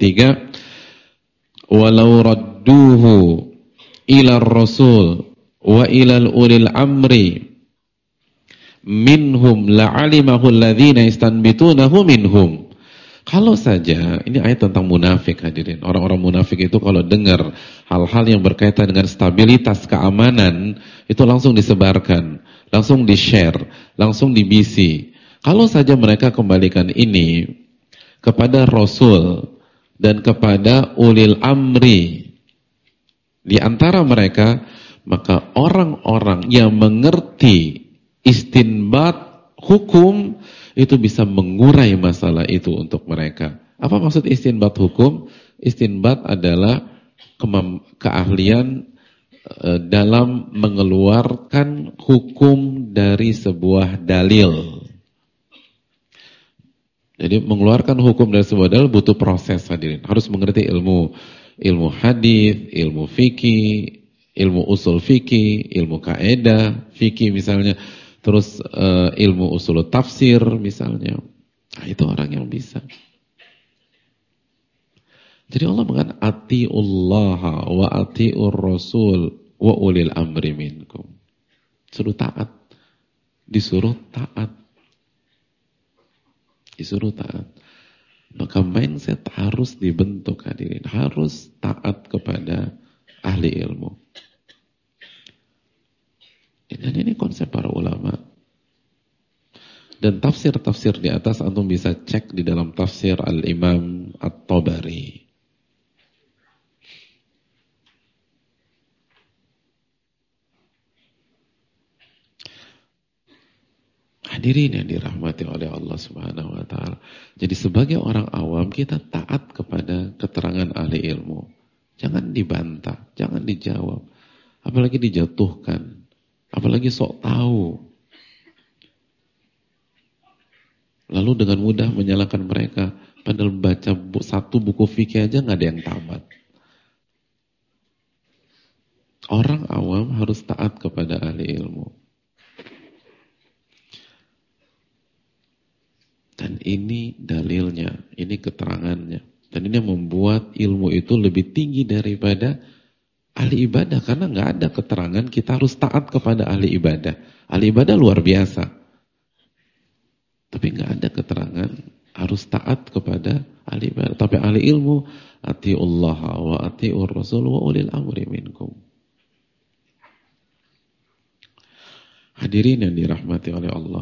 83, walau radduhu ila rasul wa ilal ulil amri minhum la'alimahu alladhina istanbitunahu minhum. Kalau saja, ini ayat tentang munafik hadirin. Orang-orang munafik itu kalau dengar hal-hal yang berkaitan dengan stabilitas keamanan, itu langsung disebarkan, langsung di-share, langsung dibisi. Kalau saja mereka kembalikan ini kepada Rasul dan kepada ulil amri di antara mereka, maka orang-orang yang mengerti istinbat hukum itu bisa mengurai masalah itu untuk mereka. Apa maksud istinbat hukum? Istinbat adalah keahlian dalam mengeluarkan hukum dari sebuah dalil. Jadi mengeluarkan hukum dari sebuah dalil butuh proses hadirin. Harus mengerti ilmu hadis, ilmu fikih, ilmu usul fikih, ilmu kaidah fikih misalnya, terus ilmu usul tafsir misalnya. Nah, itu orang yang bisa. Jadi Allah mengatakan atiullaha wa atiur rasul wa ulil amri minkum. Suruh taat. Disuruh taat. Disuruh taat. Maka mindset harus dibentuk hadirin. Harus taat kepada ahli ilmu. Dan ini konsep para ulama. Dan tafsir-tafsir di atas antum bisa cek di dalam tafsir Al-Imam At-Tabari. Hadirin yang dirahmati oleh Allah Subhanahu wa taala. Jadi sebagai orang awam kita taat kepada keterangan ahli ilmu. Jangan dibantah, jangan dijawab. Apalagi dijatuhkan. Apalagi sok tahu. Lalu dengan mudah menyalahkan mereka. Padahal baca satu buku fikih aja nggak ada yang tamat. Orang awam harus taat kepada ahli ilmu. Dan ini dalilnya, ini keterangannya. Dan ini yang membuat ilmu itu lebih tinggi daripada ahli ibadah. Karena nggak ada keterangan kita harus taat kepada ahli ibadah. Ahli ibadah luar biasa. Tapi nggak ada keterangan harus taat kepada ahli ibadah. Tapi ahli ilmu, atiullaha wa atiur rasul wa ulil amri minkum. Hadirin yang dirahmati oleh Allah.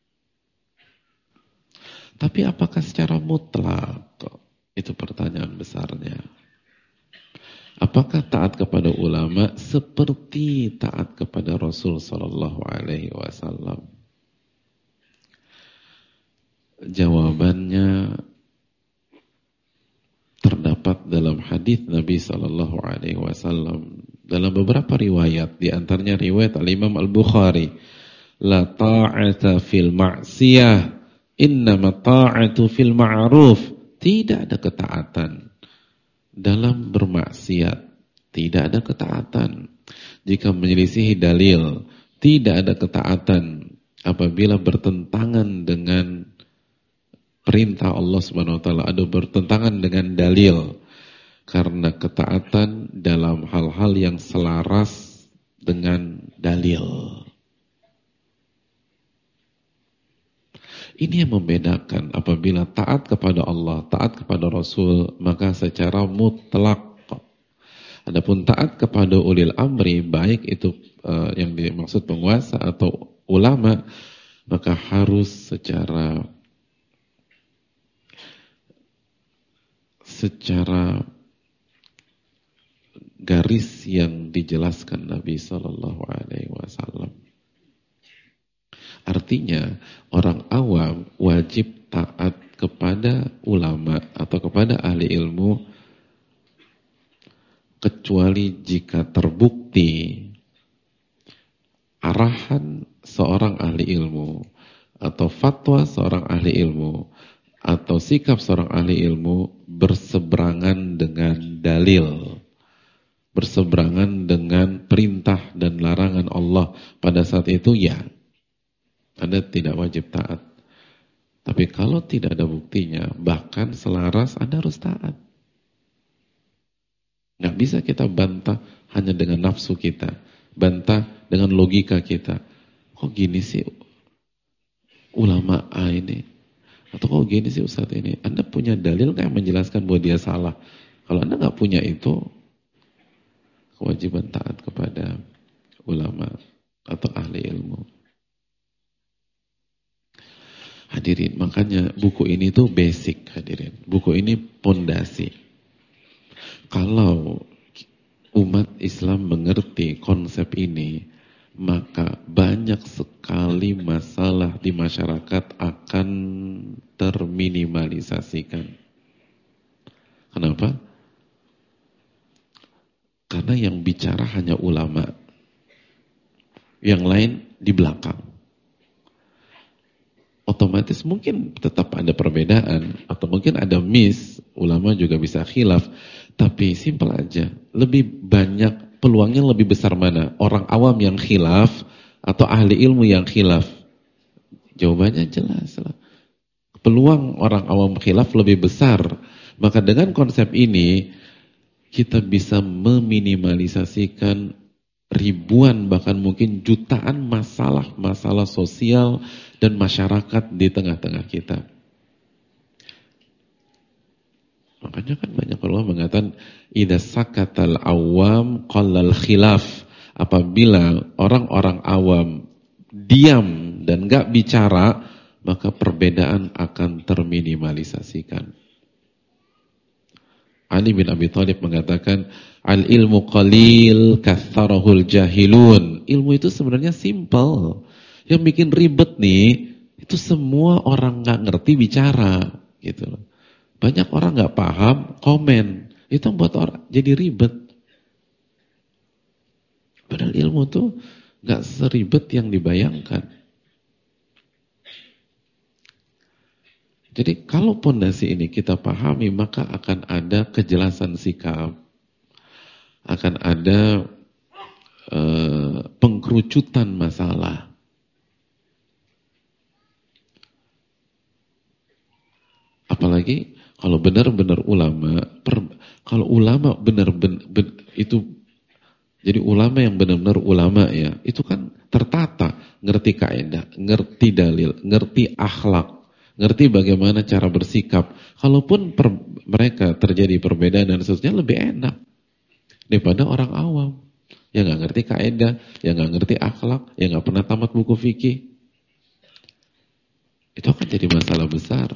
Tapi apakah secara mutlak? Itu pertanyaan besarnya. Apakah taat kepada ulama seperti taat kepada Rasul sallallahu alaihi wasallam? Jawabannya terdapat dalam hadis Nabi sallallahu alaihi wasallam dalam beberapa riwayat, di antaranya riwayat Al-Imam Al-Bukhari, la ta'ata fil ma'siyah innama ta'atu fil ma'ruf. Tidak ada ketaatan dalam bermaksiat. Tidak ada ketaatan jika menyelisihi dalil. Tidak ada ketaatan apabila bertentangan dengan perintah Allah Subhanahu wa taala, ada bertentangan dengan dalil, karena ketaatan dalam hal-hal yang selaras dengan dalil. Ini yang membedakan. Apabila taat kepada Allah, taat kepada Rasul, maka secara mutlak. Adapun taat kepada ulil amri, baik itu yang dimaksud penguasa atau ulama, maka harus secara garis yang dijelaskan Nabi Sallallahu Alaihi Wasallam. Artinya orang awam wajib taat kepada ulama atau kepada ahli ilmu, kecuali jika terbukti arahan seorang ahli ilmu atau fatwa seorang ahli ilmu atau sikap seorang ahli ilmu berseberangan dengan dalil, berseberangan dengan perintah dan larangan Allah. Pada saat itu ya, Anda tidak wajib taat. Tapi kalau tidak ada buktinya, bahkan selaras, Anda harus taat. Nggak bisa kita bantah hanya dengan nafsu kita, bantah dengan logika kita. Kok gini sih ulama A ini? Atau kok gini sih Ustadz ini? Anda punya dalil nggak yang menjelaskan bahwa dia salah? Kalau Anda nggak punya itu, kewajiban taat kepada ulama atau ahli ilmu. Hadirin, makanya buku ini tuh basic, hadirin. Buku ini pondasi. Kalau umat Islam mengerti konsep ini, maka banyak sekali masalah di masyarakat akan terminimalisasikan. Kenapa? Karena yang bicara hanya ulama, yang lain di belakang. Otomatis mungkin tetap ada perbedaan, atau mungkin ada miss, ulama juga bisa khilaf, tapi simpel aja, lebih banyak peluangnya lebih besar mana? Orang awam yang khilaf atau ahli ilmu yang khilaf? Jawabannya jelas lah. Peluang orang awam khilaf lebih besar. Maka dengan konsep ini kita bisa meminimalisasikan ribuan bahkan mungkin jutaan masalah-masalah sosial dan masyarakat di tengah-tengah kita. Makanya kan banyak ulama mengatakan idza sakatal awam qallal khilaf. Apabila orang-orang awam diam dan enggak bicara, maka perbedaan akan terminimalisasikan. Ali bin Abi Thalib mengatakan al-ilmu qalil katharahul jahilun. Ilmu itu sebenarnya simple. Yang bikin ribet nih, itu semua orang enggak ngerti bicara gitu loh. Banyak orang nggak paham, komen. Itu membuat orang jadi ribet. Padahal ilmu tuh nggak seribet yang dibayangkan. Jadi kalau pondasi ini kita pahami, maka akan ada kejelasan sikap. Akan ada pengkerucutan masalah. Apalagi kalau benar-benar ulama, kalau ulama benar-benar itu, jadi ulama yang benar-benar ulama ya, itu kan tertata, ngerti kaidah, ngerti dalil, ngerti akhlak, ngerti bagaimana cara bersikap. Kalaupun mereka terjadi perbedaan dan seterusnya, lebih enak daripada orang awam yang nggak ngerti kaidah, yang nggak ngerti akhlak, yang nggak pernah tamat buku fikih. Itu akan jadi masalah besar.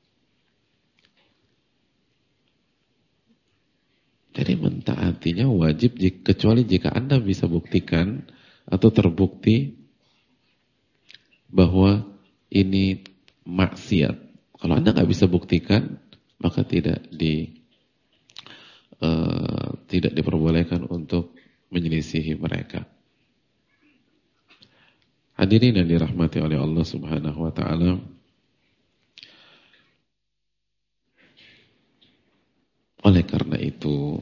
Jadi mentaatinya wajib kecuali jika Anda bisa buktikan atau terbukti bahwa ini maksiat. Kalau Anda nggak bisa buktikan, maka tidak diperbolehkan untuk menyelisihi mereka. Hadirin yang dirahmati oleh Allah Subhanahu wa taala. Oleh karena itu,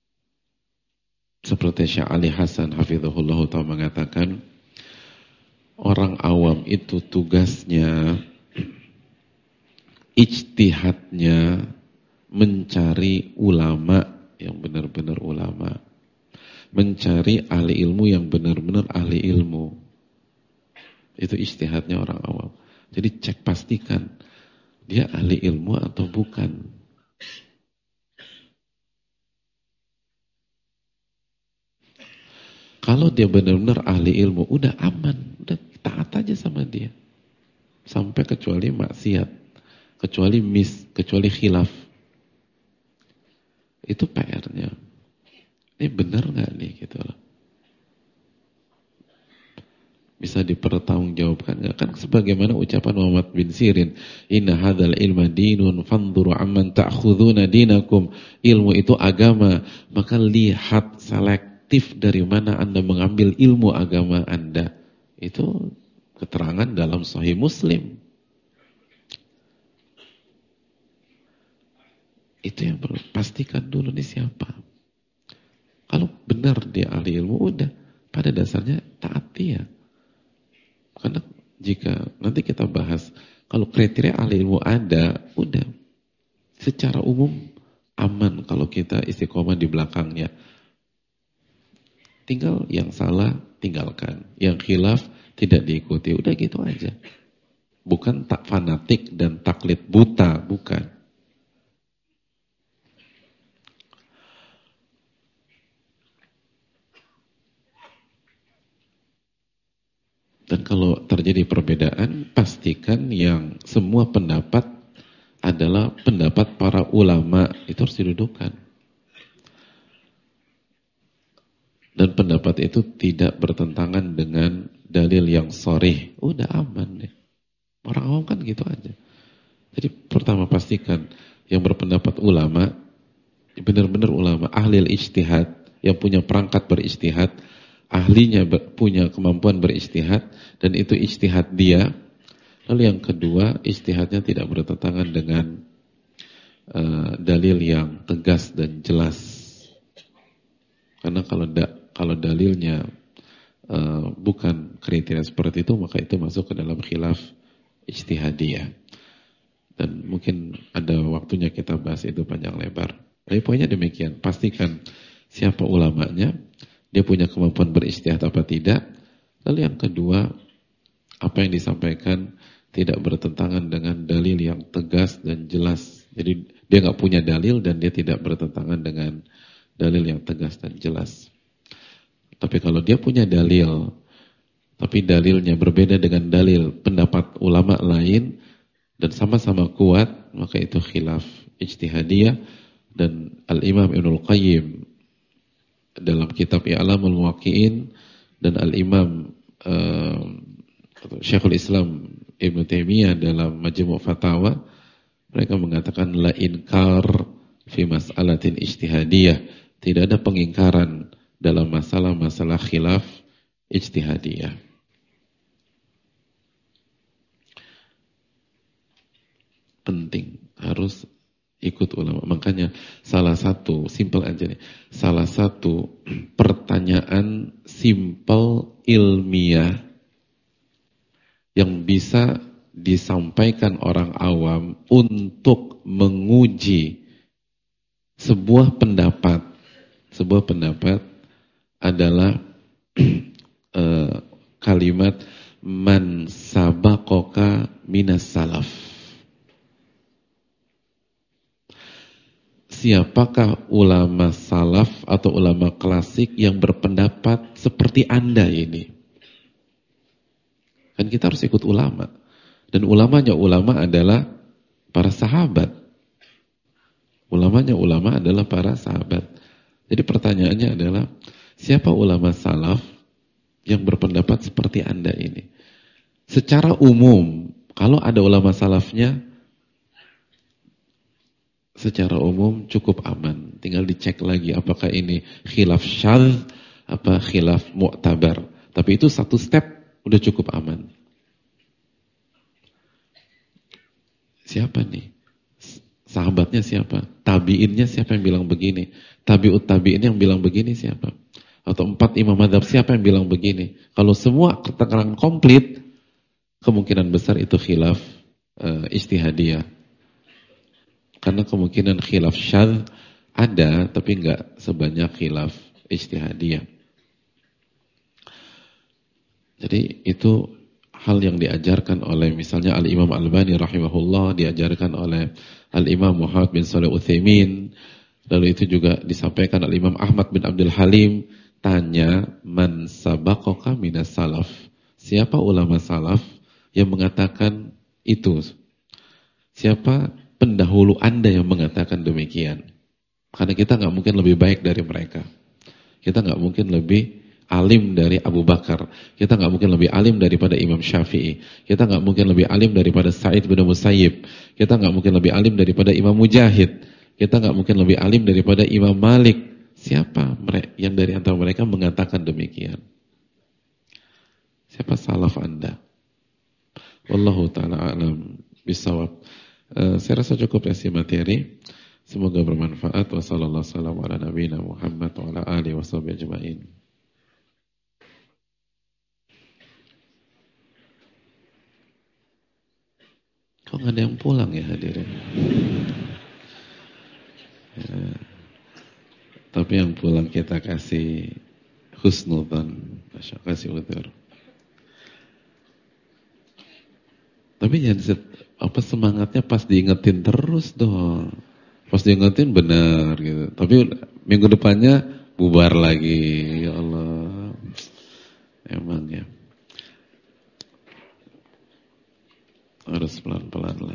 seperti Syekh Ali Hasan hafizahullah ta'ala mengatakan, orang awam itu tugasnya, ijtihadnya mencari ulama yang benar-benar ulama, mencari ahli ilmu yang benar-benar ahli ilmu. Itu ijtihadnya orang awam. Jadi cek pastikan dia ahli ilmu atau bukan. Kalau dia benar-benar ahli ilmu, udah aman, udah taat aja sama dia. Sampai kecuali maksiat, kecuali khilaf. Itu PR-nya. Ini benar nggak nih gitu loh. Bisa dipertanggungjawabkan nggak? Kan sebagaimana ucapan Muhammad bin Sirin, inna hadzal ilma dinun fanzuru amman ta'khuduna dinakum. Ilmu itu agama, maka lihat selektif dari mana Anda mengambil ilmu agama Anda. Itu keterangan dalam Sahih Muslim. Itu yang perlu pastikan dulu nih siapa. Kalau benar dia ahli ilmu, udah pada dasarnya taat dia. Karena jika nanti kita bahas, kalau kriteria ahli ilmu ada, udah secara umum aman kalau kita istiqomah di belakangnya. Tinggal yang salah tinggalkan, yang khilaf tidak diikuti, udah gitu aja. Bukan tak fanatik dan taklid buta, bukan. Dan kalau terjadi perbedaan, pastikan yang semua pendapat adalah pendapat para ulama, itu harus didudukkan. Dan pendapat itu tidak bertentangan dengan dalil yang sharih. Udah aman deh. Orang awam kan gitu aja. Jadi pertama pastikan yang berpendapat ulama, benar-benar ulama, ahli ijtihad, yang punya perangkat berijtihad, ahlinya punya kemampuan berijtihad, dan itu ijtihad dia. Lalu yang kedua, ijtihadnya tidak bertentangan dengan dalil yang tegas dan jelas. Karena kalau dalilnya bukan kriteria seperti itu, maka itu masuk ke dalam khilaf ijtihadiyah. Dan mungkin ada waktunya kita bahas itu panjang lebar. Tapi poinnya demikian, pastikan siapa ulamanya, dia punya kemampuan berijtihad apa tidak. Lalu yang kedua, apa yang disampaikan tidak bertentangan dengan dalil yang tegas dan jelas. Jadi dia nggak punya dalil dan dia tidak bertentangan dengan dalil yang tegas dan jelas. Tapi kalau dia punya dalil, tapi dalilnya berbeda dengan dalil pendapat ulama lain dan sama-sama kuat, maka itu khilaf ijtihadiyah. Dan Al-Imam Ibnul Qayyim dalam kitab I'lamul Muwaqqi'in dan Al-Imam Syekhul Islam Ibnu Taimiyah dalam Majmu' Fatawa, mereka mengatakan la inkar fi mas'alatin ijtihadiyah, tidak ada pengingkaran dalam masalah-masalah khilaf ijtihadiyah. Penting, harus ikut ulama. Makanya salah satu, simpel aja nih, salah satu pertanyaan simpel ilmiah yang bisa disampaikan orang awam untuk menguji sebuah pendapat adalah kalimat man sabaqaka minas salaf. Siapakah ulama salaf atau ulama klasik yang berpendapat seperti Anda ini? Kan kita harus ikut ulama. Dan ulamanya ulama adalah para sahabat. Ulamanya ulama adalah para sahabat. Jadi pertanyaannya adalah, siapa ulama salaf yang berpendapat seperti Anda ini? Secara umum, kalau ada ulama salafnya, secara umum cukup aman. Tinggal dicek lagi apakah ini khilaf syadz, apa khilaf mu'tabar. Tapi itu satu step udah cukup aman. Siapa nih? Sahabatnya siapa? Tabi'innya siapa yang bilang begini? Tabi'ut tabi'in yang bilang begini siapa? atau 4 imam mazhab, siapa yang bilang begini? Kalau semua keterangan komplit, kemungkinan besar itu khilaf ijtihadiyah. Karena kemungkinan khilaf syadz ada, tapi enggak sebanyak khilaf ijtihadiyah. Jadi itu hal yang diajarkan oleh misalnya Al-Imam Al-Albani rahimahullah, diajarkan oleh Al-Imam Muhammad bin Shalih Utsaimin, lalu itu juga disampaikan Al-Imam Ahmad bin Abdul Halim. Tanya, man sabaqaka minas salaf? Siapa ulama salaf yang mengatakan itu? Siapa pendahulu Anda yang mengatakan demikian? Karena kita nggak mungkin lebih baik dari mereka. Kita nggak mungkin lebih alim dari Abu Bakar. Kita nggak mungkin lebih alim daripada Imam Syafi'i. Kita nggak mungkin lebih alim daripada Sa'id bin Musayyib. Kita nggak mungkin lebih alim daripada Imam Mujahid. Kita nggak mungkin lebih alim daripada Imam Malik. Siapa yang dari antara mereka mengatakan demikian? Siapa salaf Anda? Wallahu ta'ala a'lam bishawab. Saya rasa cukup ya si materi. Semoga bermanfaat. Wassalamualaikum warahmatullahi wabarakatuh. Wa ala alihi washabihi ajma'in. Kok nggak ada yang pulang ya hadirin? Ya. Tapi yang pulang kita kasih husnudzan, kasih udzur. Tapi jangan semangatnya pas diingetin terus dong. Pas diingetin benar gitu. Tapi minggu depannya bubar lagi. Ya Allah. Emang ya. Harus pelan-pelan lah.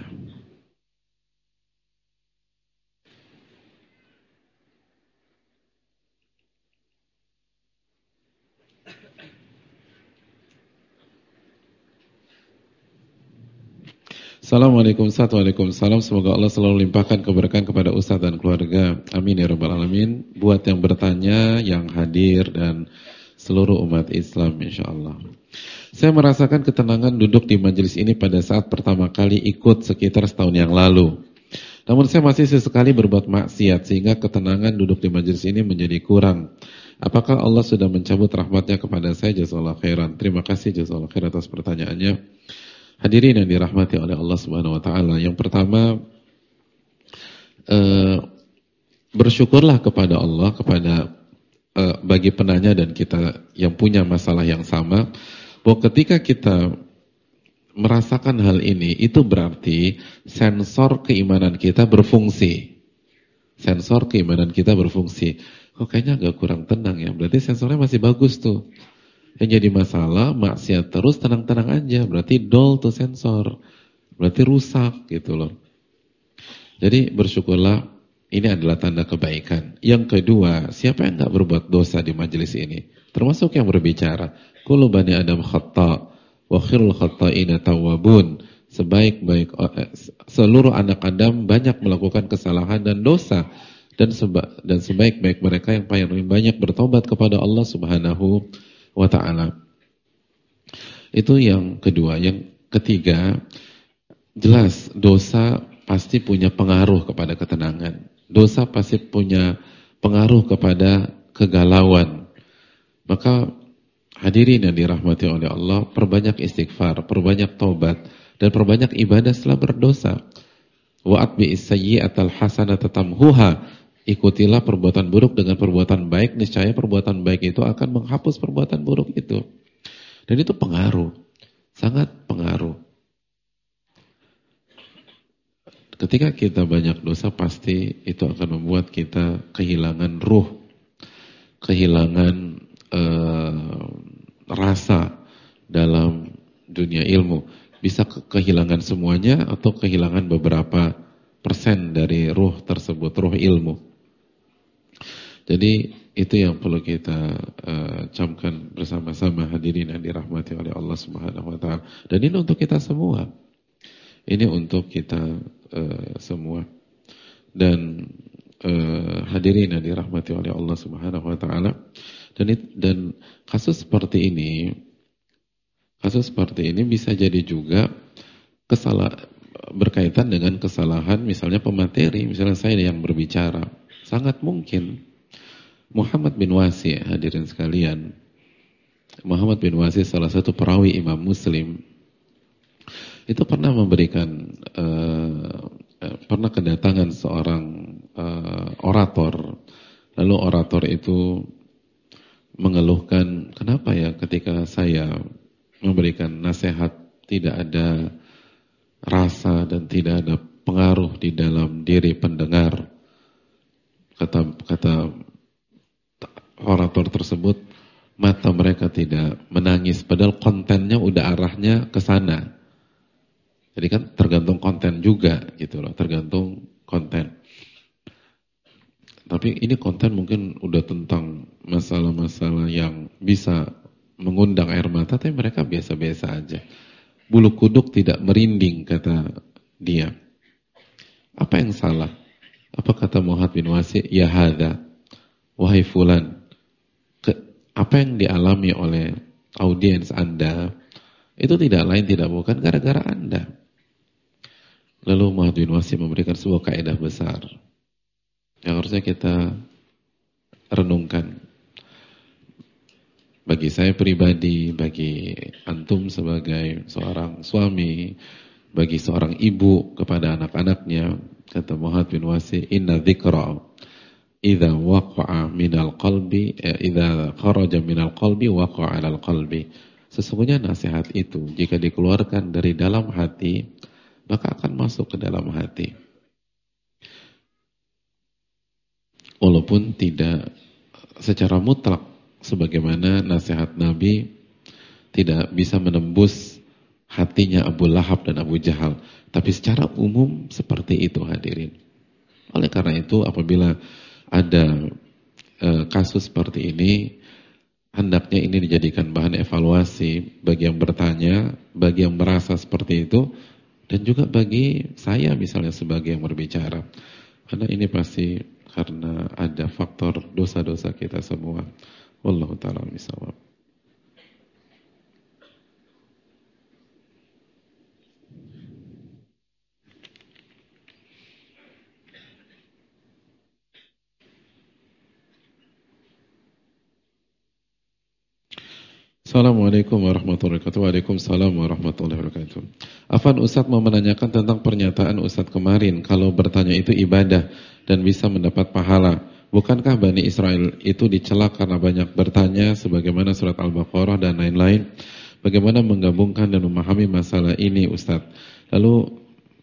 Assalamualaikum warahmatullahi wabarakatuh. Semoga Allah selalu limpahkan keberkahan kepada Ustaz dan keluarga. Amin ya rabbal alamin. Buat yang bertanya, yang hadir dan seluruh umat Islam insyaallah. Saya merasakan ketenangan duduk di majelis ini pada saat pertama kali ikut sekitar setahun yang lalu. Namun saya masih sesekali berbuat maksiat sehingga ketenangan duduk di majelis ini menjadi kurang. Apakah Allah sudah mencabut rahmatnya kepada saya? Jazakallahu khairan. Terima kasih jazakallahu khairan atas pertanyaannya. Hadirin yang dirahmati oleh Allah Subhanahu wa taala. Yang pertama, bersyukurlah kepada Allah, kepada bagi penanya dan kita yang punya masalah yang sama, bahwa ketika kita merasakan hal ini, itu berarti sensor keimanan kita berfungsi. Sensor keimanan kita berfungsi. Kok kayaknya agak kurang tenang ya, berarti sensornya masih bagus tuh. Yang jadi masalah, maksiat terus, tenang-tenang aja. Berarti dull tuh sensor. Berarti rusak gitu loh. Jadi bersyukurlah, ini adalah tanda kebaikan. Yang kedua, siapa yang gak berbuat dosa di majelis ini? Termasuk yang berbicara. Kullu bani Adam khata' wa khirul khata'ina tawwabun. Seluruh anak Adam banyak melakukan kesalahan dan dosa. Dan sebaik-baik mereka yang paling banyak bertobat kepada Allah Subhanahu wa ta'ala. Itu yang kedua. Yang ketiga, jelas dosa pasti punya pengaruh kepada ketenangan. Dosa pasti punya pengaruh kepada kegalauan. Maka hadirin yang dirahmati oleh Allah, perbanyak istighfar, perbanyak taubat, dan perbanyak ibadah setelah berdosa. Wa atbi'is sayyi'atal hasanata tamhuha. Ikutilah perbuatan buruk dengan perbuatan baik, niscaya perbuatan baik itu akan menghapus perbuatan buruk itu. Dan itu pengaruh, sangat pengaruh. Ketika kita banyak dosa, pasti itu akan membuat kita kehilangan ruh, kehilangan rasa dalam dunia ilmu. Bisa kehilangan semuanya atau kehilangan beberapa persen dari ruh tersebut, ruh ilmu. Jadi itu yang perlu kita camkan bersama-sama hadirin yang dirahmati oleh Allah Subhanahu wa taala. Dan ini untuk kita semua. Ini untuk kita semua. Dan hadirin yang dirahmati oleh Allah Subhanahu wa taala. Dan kasus seperti ini bisa jadi juga berkaitan dengan kesalahan misalnya pemateri, misalnya saya yang berbicara. Sangat mungkin Muhammad bin Wasi, hadirin sekalian, Muhammad bin Wasi salah satu perawi Imam Muslim, itu pernah memberikan pernah kedatangan seorang orator. Lalu orator itu mengeluhkan, kenapa ya ketika saya memberikan nasihat tidak ada rasa dan tidak ada pengaruh di dalam diri pendengar. Kata orator tersebut, mata mereka tidak menangis, padahal kontennya udah arahnya ke sana. Jadi kan tergantung konten juga gitu loh, tergantung konten. Tapi ini konten mungkin udah tentang masalah-masalah yang bisa mengundang air mata, tapi mereka biasa-biasa aja. Bulu kuduk tidak merinding, kata dia. Apa yang salah? Apa kata Muhammad bin Wasi? Ya hadza, wahai fulan, apa yang dialami oleh audiens Anda itu tidak lain tidak bukan gara-gara Anda. Lalu Muhammad bin Wasi memberikan sebuah kaidah besar yang harusnya kita renungkan. Bagi saya pribadi, bagi antum sebagai seorang suami, bagi seorang ibu kepada anak-anaknya, kata Muhammad bin Wasi, inna dzikra idza waqa'a minal qalbi, idza kharaja minal qalbi waqa'a 'alal qalbi. Sesungguhnya nasihat itu jika dikeluarkan dari dalam hati, maka akan masuk ke dalam hati. Walaupun tidak secara mutlak sebagaimana nasihat Nabi tidak bisa menembus hatinya Abu Lahab dan Abu Jahal, tapi secara umum seperti itu, hadirin. Oleh karena itu apabila ada kasus seperti ini, hendaknya ini dijadikan bahan evaluasi bagi yang bertanya, bagi yang merasa seperti itu, dan juga bagi saya misalnya sebagai yang berbicara. Karena ini pasti karena ada faktor dosa-dosa kita semua. Wallahu ta'ala bishawab. Assalamualaikum warahmatullahi wabarakatuh. Waalaikumsalam warahmatullahi wabarakatuh. Afan, Ustadz mau menanyakan tentang pernyataan Ustadz kemarin, kalau bertanya itu ibadah dan bisa mendapat pahala. Bukankah Bani Israel itu dicela karena banyak bertanya sebagaimana surat Al-Baqarah dan lain-lain? Bagaimana menggabungkan dan memahami masalah ini, Ustadz? Lalu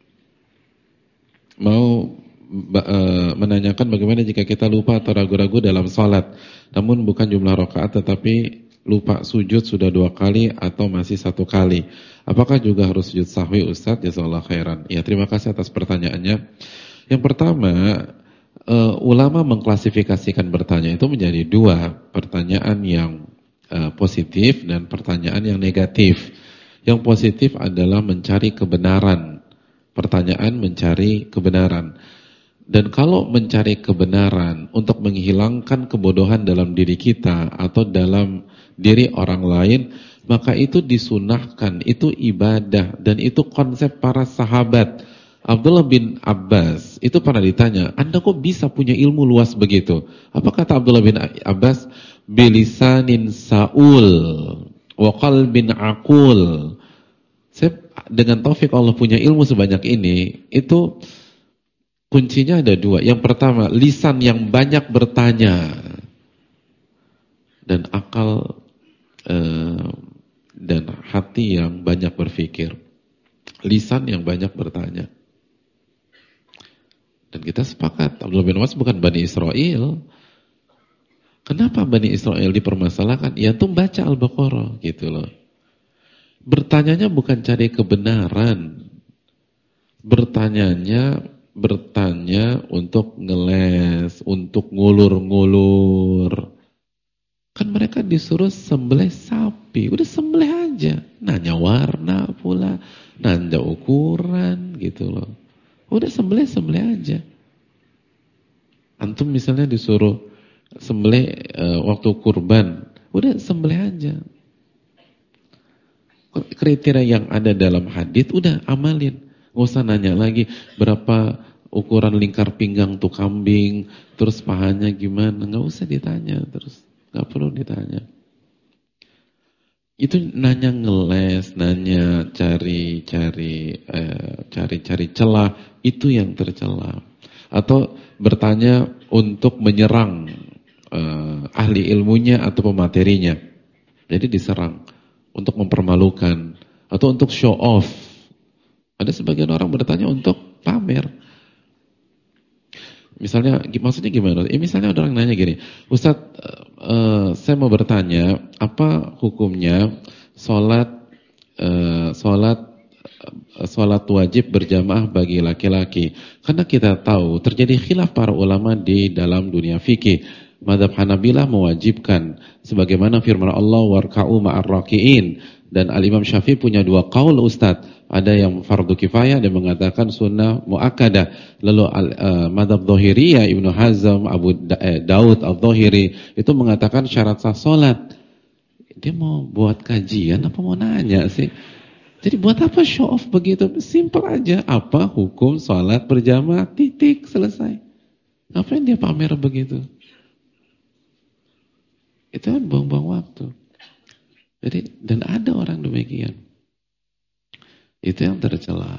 mau menanyakan bagaimana jika kita lupa atau ragu-ragu dalam sholat, namun bukan jumlah rakaat tetapi lupa sujud sudah 2 kali atau masih 1 kali. Apakah juga harus sujud sahwi, Ustadz? Jazakallahu khairan. Ya, terima kasih atas pertanyaannya. Yang pertama, ulama mengklasifikasikan bertanya itu menjadi 2, pertanyaan yang positif dan pertanyaan yang negatif. Yang positif adalah mencari kebenaran. Pertanyaan mencari kebenaran. Dan kalau mencari kebenaran untuk menghilangkan kebodohan dalam diri kita atau dalam diri orang lain, maka itu disunahkan, itu ibadah, dan itu konsep para sahabat. Abdullah bin Abbas itu pernah ditanya, Anda kok bisa punya ilmu luas begitu? Apa kata Abdullah bin Abbas? Bilisanin sa'ul wa qalbin aqul. Saya dengan taufik Allah punya ilmu sebanyak ini, itu kuncinya ada 2. Yang pertama, lisan yang banyak bertanya dan akal dan hati yang banyak berpikir. Lisan yang banyak bertanya. Dan kita sepakat, Abdullah bin Abbas bukan Bani Israel. Kenapa Bani Israel dipermasalahkan? Ya tuh baca Al-Baqarah gitu loh. Bertanyanya bukan cari kebenaran. Bertanya untuk ngeles, untuk ngulur-ngulur. Kan mereka disuruh sembelih sapi, udah sembelih aja. Nanya warna pula, nanya ukuran gitu loh. Udah sembelih aja. Antum misalnya disuruh sembelih waktu kurban, udah sembelih aja. Kriteria yang ada dalam hadits udah amalin. Nggak usah nanya lagi berapa ukuran lingkar pinggang tuh kambing, terus pahanya gimana, nggak usah ditanya, terus nggak perlu ditanya. Itu nanya ngeles, nanya cari celah, itu yang tercela. Atau bertanya untuk menyerang ahli ilmunya atau pematerinya. Jadi diserang untuk mempermalukan atau untuk show off. Ada sebagian orang bertanya untuk pamer. Misalnya, maksudnya gimana? Misalnya ada orang nanya gini, Ustadz, saya mau bertanya, apa hukumnya sholat wajib berjamaah bagi laki-laki? Karena kita tahu terjadi khilaf para ulama di dalam dunia fikih. Mazhab Hanabilah mewajibkan, sebagaimana firman Allah warka'u ma'ar raki'in. Dan Al-Imam Syafi'i punya dua qaul Ustadz. Ada yang fardu kifayah dan mengatakan sunnah mu'akkadah. Lalu mazhab Dhahiriyah Ibnu Hazm, Abu Daud Al-Dhahiri itu mengatakan syarat sah salat. Dia mau buat kajian apa mau nanya sih? Jadi buat apa show off begitu? Simple aja. Apa hukum salat berjamaah? Titik, selesai. Ngapain dia pamer begitu? Itu kan buang-buang waktu. Jadi, dan ada orang demikian. Itu yang tercela.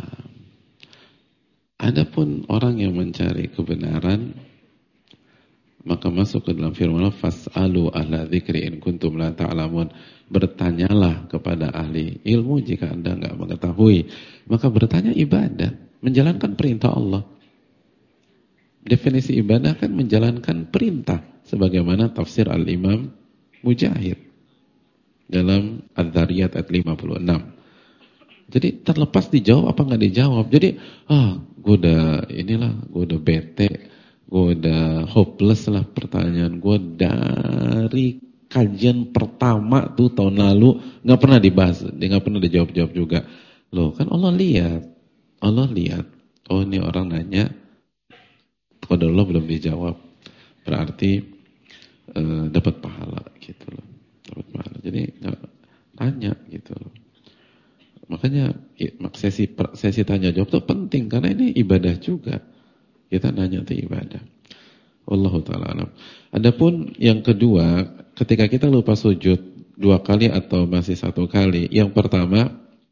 Adapun orang yang mencari kebenaran, maka masuk ke dalam firman Allah, fas'alu ahla dzikri in kuntum la ta'lamun. Bertanyalah kepada ahli ilmu jika Anda enggak mengetahui. Maka bertanya ibadah, menjalankan perintah Allah. Definisi ibadah kan menjalankan perintah, sebagaimana tafsir Al-Imam Mujahid dalam Adz-Dzariyat ayat 56. Jadi terlepas dijawab apa nggak dijawab. Jadi gue udah bete, gue udah hopeless lah pertanyaan gue dari kajian pertama tuh tahun lalu nggak pernah dibahas, dia nggak pernah dijawab juga. Loh kan Allah lihat, oh ini orang nanya, kode Allah belum dijawab, berarti dapat pahala gitu loh. Dapat pahala. Jadi tanya gitu loh. Makanya sesi tanya jawab itu penting karena ini ibadah juga. Kita nanya itu ibadah. Wallahu ta'ala alam. Adapun yang kedua, ketika kita lupa sujud 2 kali atau masih 1 kali, yang pertama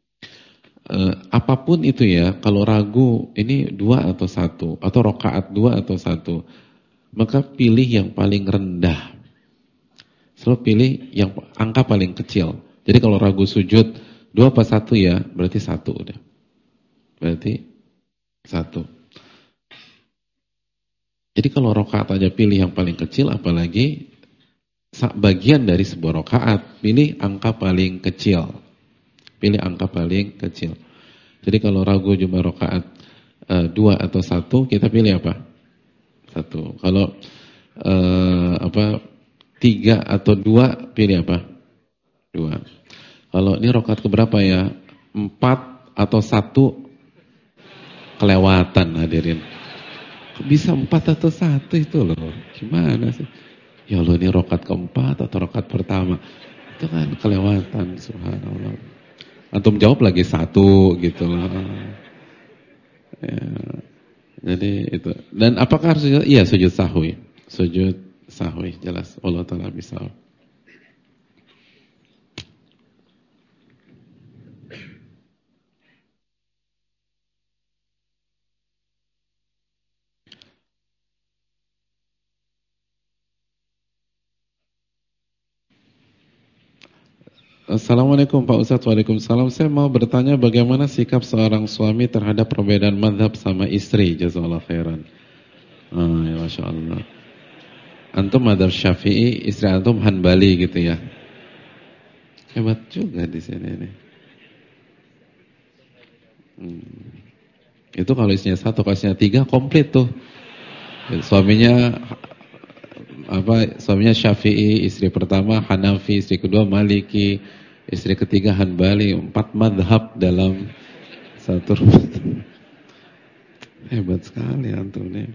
apapun itu ya, kalau ragu ini 2 atau 1 atau rakaat 2 atau 1, maka pilih yang paling rendah. Selalu pilih yang angka paling kecil. Jadi kalau ragu sujud 2 apa 1 ya, berarti 1 udah. Berarti 1. Jadi kalau rakaat aja pilih yang paling kecil, apalagi bagian dari sebuah rakaat, pilih angka paling kecil. Pilih angka paling kecil. Jadi kalau ragu cuma rakaat 2 atau 1, kita pilih apa? 1. Kalau 3 atau 2, pilih apa? 2. Kalau ini rakaat keberapa ya? 4 atau 1, kelewatan hadirin. Bisa 4 atau 1 itu loh. Gimana sih? Ya Allah, ini rakaat keempat atau rakaat pertama. Itu kan kelewatan, subhanallah. Antum jawab lagi 1 gitu loh. Ya. Jadi itu. Dan apakah harus sujud? Iya, sujud sahwi. Sujud sahwi, jelas. Allah Ta'ala bisa. Assalamualaikum Pak Ustadz. Waalaikumsalam. Saya mau bertanya bagaimana sikap seorang suami terhadap perbedaan mazhab sama istri. Jazakallah khairan. Ya Masya Allah. Antum mazhab Syafi'i, istri antum Hanbali gitu ya. Hebat juga di sini nih. Itu kalau istrinya 1, kalau istrinya 3 komplit tuh. Suaminya Syafi'i, istri pertama Hanafi, istri kedua Maliki, istri ketiga Hanbali, 4 madhab dalam 1 rumah. Hebat sekali antum nih.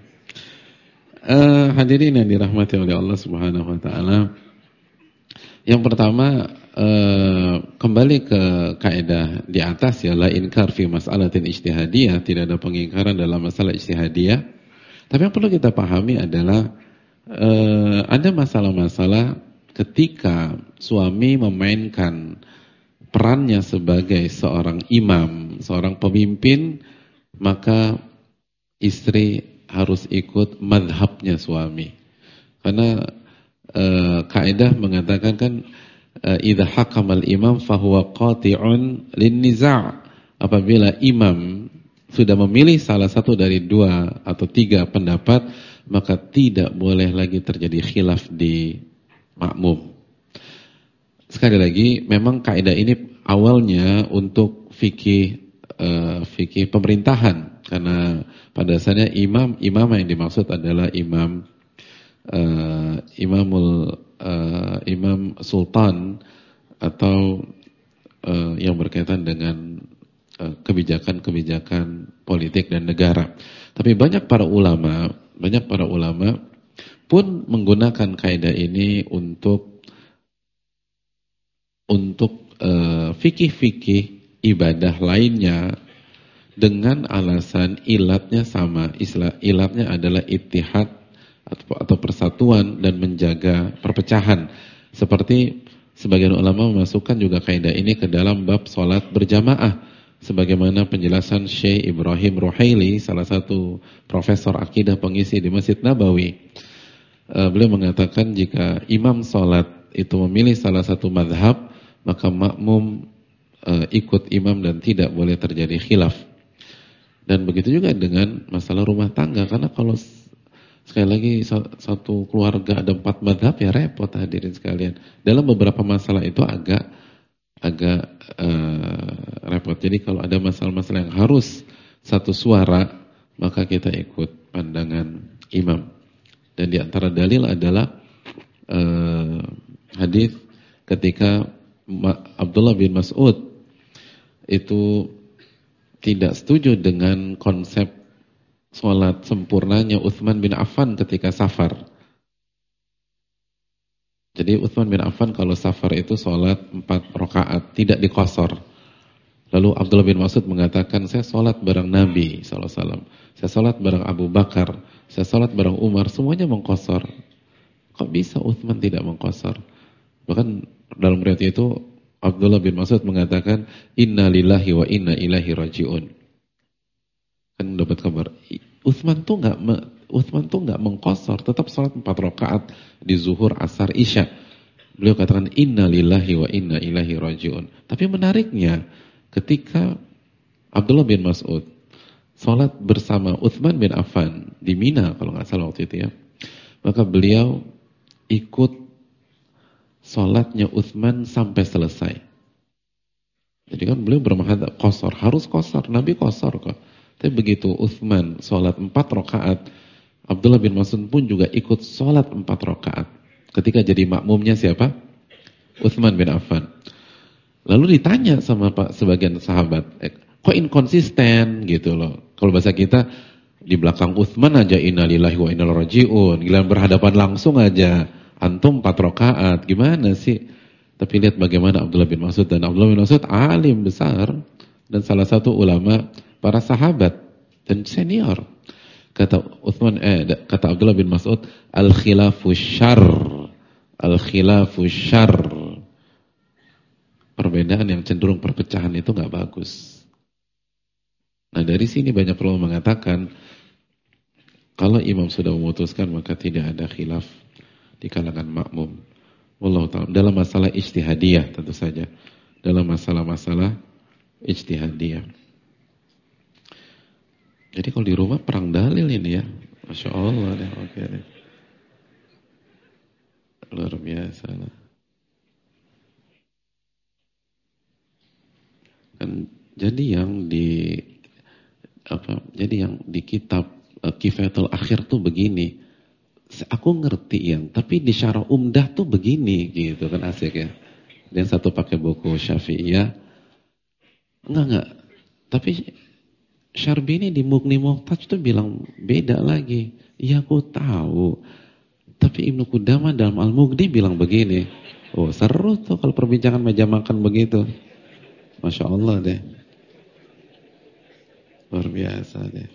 Hadirin yang dirahmati oleh Allah Subhanahu wa taala. Yang pertama, kembali ke kaidah di atas ya, la inkar fi mas'alatin ijtihadiyah, tidak ada pengingkaran dalam masalah ijtihadiyah. Tapi yang perlu kita pahami adalah ada masalah-masalah ketika suami memainkan perannya sebagai seorang imam, seorang pemimpin, maka istri harus ikut madhabnya suami. Karena kaidah mengatakan kan idza hakamal imam fahuwa qati'un lin-niza'. Apabila imam sudah memilih salah satu dari 2 atau 3 pendapat, maka tidak boleh lagi terjadi khilaf di makmum. Sekali lagi, memang kaidah ini awalnya untuk fikih pemerintahan, karena pada dasarnya imam yang dimaksud adalah imam sultan atau yang berkaitan dengan kebijakan-kebijakan politik dan negara. Tapi banyak para ulama pun menggunakan kaidah ini untuk fikih-fikih ibadah lainnya dengan alasan ilatnya sama. Ilatnya adalah ittihad atau persatuan dan menjaga perpecahan. Seperti sebagian ulama memasukkan juga kaidah ini ke dalam bab salat berjamaah, sebagaimana penjelasan Syekh Ibrahim Ruhaili, salah satu profesor akidah pengisi di Masjid Nabawi. Beliau mengatakan jika imam salat itu memilih salah satu mazhab, maka makmum ikut imam dan tidak boleh terjadi khilaf. Dan begitu juga dengan masalah rumah tangga, karena kalau sekali lagi satu keluarga ada 4 mazhab ya repot hadirin sekalian. Dalam beberapa masalah itu agak repot. Jadi kalau ada masalah-masalah yang harus satu suara, maka kita ikut pandangan imam. Dan di antara dalil adalah hadis ketika Abdullah bin Mas'ud itu tidak setuju dengan konsep sholat sempurnanya Utsman bin Affan ketika safar. Jadi Utsman bin Affan kalau safar itu sholat 4 rakaat, tidak dikosor. Lalu Abdullah bin Mas'ud mengatakan, saya sholat bareng Nabi SAW, saya sholat bareng Abu Bakar, saya sholat bareng Umar, semuanya mengkosor. Kok bisa Utsman tidak mengkosor? Bahkan dalam riwayat itu Abdullah bin Mas'ud mengatakan, inna lillahi wa inna ilaihi raji'un. Kan dapat kabar, Utsman tuh enggak mengkosor, tetap sholat 4 rakaat di zuhur, asar, isya. Beliau katakan inna lillahi wa inna ilaihi raji'un. Tapi menariknya, ketika Abdullah bin Mas'ud sholat bersama Utsman bin Affan di Mina kalau nggak salah waktu itu ya, maka beliau ikut sholatnya Utsman sampai selesai. Jadi kan beliau bermahadzab qasar, harus qasar, Nabi qasar kok. Tapi begitu Utsman sholat 4 rakaat, Abdullah bin Mas'ud pun juga ikut sholat 4 rakaat. Ketika jadi makmumnya siapa? Utsman bin Affan. Lalu ditanya sama sebagian sahabat, kok inkonsisten gitu loh. Kalau bahasa kita, di belakang Utsman aja innalillahi wa inna ilaihi raji'un, giliran berhadapan langsung aja antum 4 rakaat, gimana sih? Tapi lihat bagaimana Abdullah bin Mas'ud, dan Abdullah bin Mas'ud alim besar dan salah satu ulama para sahabat dan senior. Kata Abdullah bin Mas'ud, al-khilafu syarr. Al-khilafu syarr. Perbedaan yang cenderung perpecahan itu enggak bagus. Nah, dari sini banyak ulama mengatakan kalau imam sudah memutuskan maka tidak ada khilaf di kalangan makmum. Wallahu ta'ala. Dalam masalah ijtihadiyah tentu saja. Dalam masalah-masalah ijtihadiyah. Jadi kalau di rumah perang dalil ini ya, Masya Allah deh, oke deh. Luar biasa lah. Kan jadi yang di kitab Kifayatul Akhir tuh begini. Aku ngerti yang, tapi di Syarah Umdah tuh begini gitu kan, asik ya. Dan satu pakai buku Syafi'iyah. Enggak. Tapi Syarbini di Mughni Muhtaj tuh bilang beda lagi. Ya aku tahu. Tapi Ibnu Qudamah dalam Al-Mughni bilang begini. Oh, seru tuh kalau perbincangan meja makan begitu. Masya Allah deh. Luar biasa deh.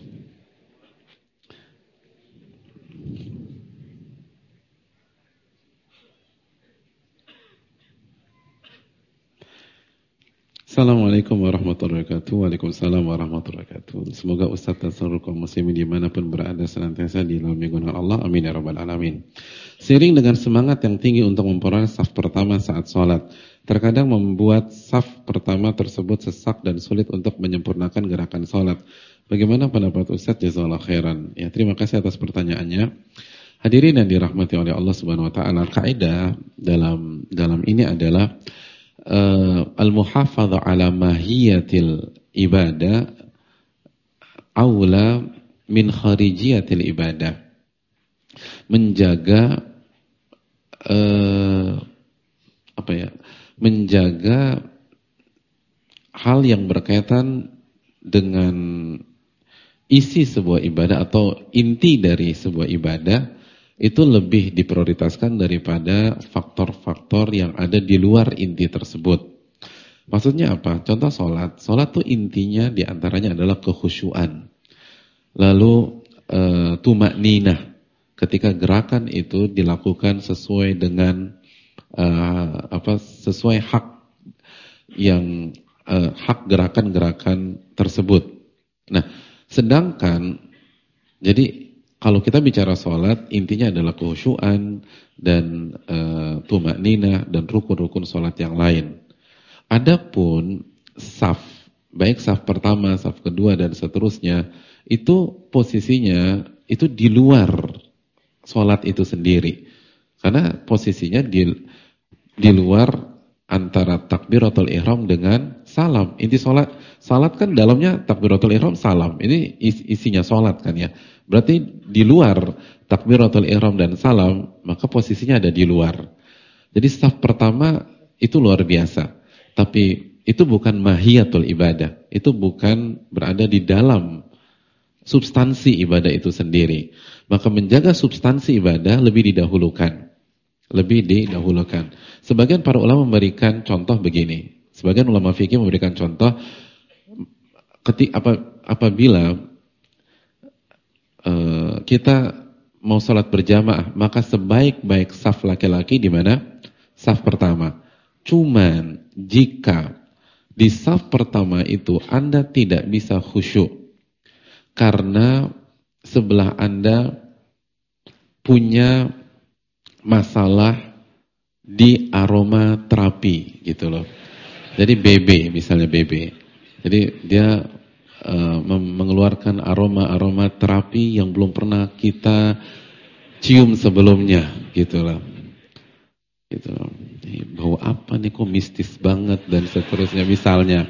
Assalamualaikum warahmatullahi wabarakatuh. Waalaikumsalam warahmatullahi wabarakatuh. Semoga Ustaz dan seluruh kaum muslimin dimanapun berada senantiasa dilindungi oleh Allah. Amin ya rabbal alamin. Seiring dengan semangat yang tinggi untuk memperoleh saf pertama saat sholat, terkadang membuat saf pertama tersebut sesak dan sulit untuk menyempurnakan gerakan sholat. Bagaimana pendapat Ustaz? Jazakallahu khairan. Ya, terima kasih atas pertanyaannya. Hadirin yang dirahmati oleh Allah Subhanahu wa taala, kaidah dalam ini adalah al-muhafadha ala mahiyatil ibadah aula min kharijiyatil ibadah. Menjaga menjaga hal yang berkaitan dengan isi sebuah ibadah atau inti dari sebuah ibadah itu lebih diprioritaskan daripada faktor-faktor yang ada di luar inti tersebut. Maksudnya apa? Contoh sholat. Sholat tuh intinya diantaranya adalah kekhusyuan. Lalu tumakninah. Ketika gerakan itu dilakukan sesuai dengan sesuai hak yang hak gerakan-gerakan tersebut. Nah, sedangkan jadi kalau kita bicara sholat, intinya adalah kekhusyuan dan tumakninah dan rukun-rukun sholat yang lain. Adapun saf, baik saf pertama, saf kedua dan seterusnya, itu posisinya itu di luar sholat itu sendiri. Karena posisinya di luar antara takbiratul ihram dengan salam. Inti salat kan dalamnya takbiratul ihram salam. Ini isinya sholat kan ya. Berarti di luar takbiratul ihram dan salam, maka posisinya ada di luar. Jadi saf pertama itu luar biasa. Tapi itu bukan mahiyatul ibadah. Itu bukan berada di dalam substansi ibadah itu sendiri. Maka menjaga substansi ibadah lebih didahulukan. Sebagian para ulama memberikan contoh begini. Sebagian ulama fikih memberikan contoh apabila kita mau sholat berjamaah, maka sebaik-baik saf laki-laki di mana? Saf pertama. Cuman jika di saf pertama itu Anda tidak bisa khusyuk karena sebelah Anda punya masalah di aroma terapi gitu loh. Jadi misalnya BB. Jadi dia mengeluarkan aroma-aroma terapi yang belum pernah kita cium sebelumnya gitu loh. Gitu. Bau apa nih kok mistis banget dan seterusnya misalnya.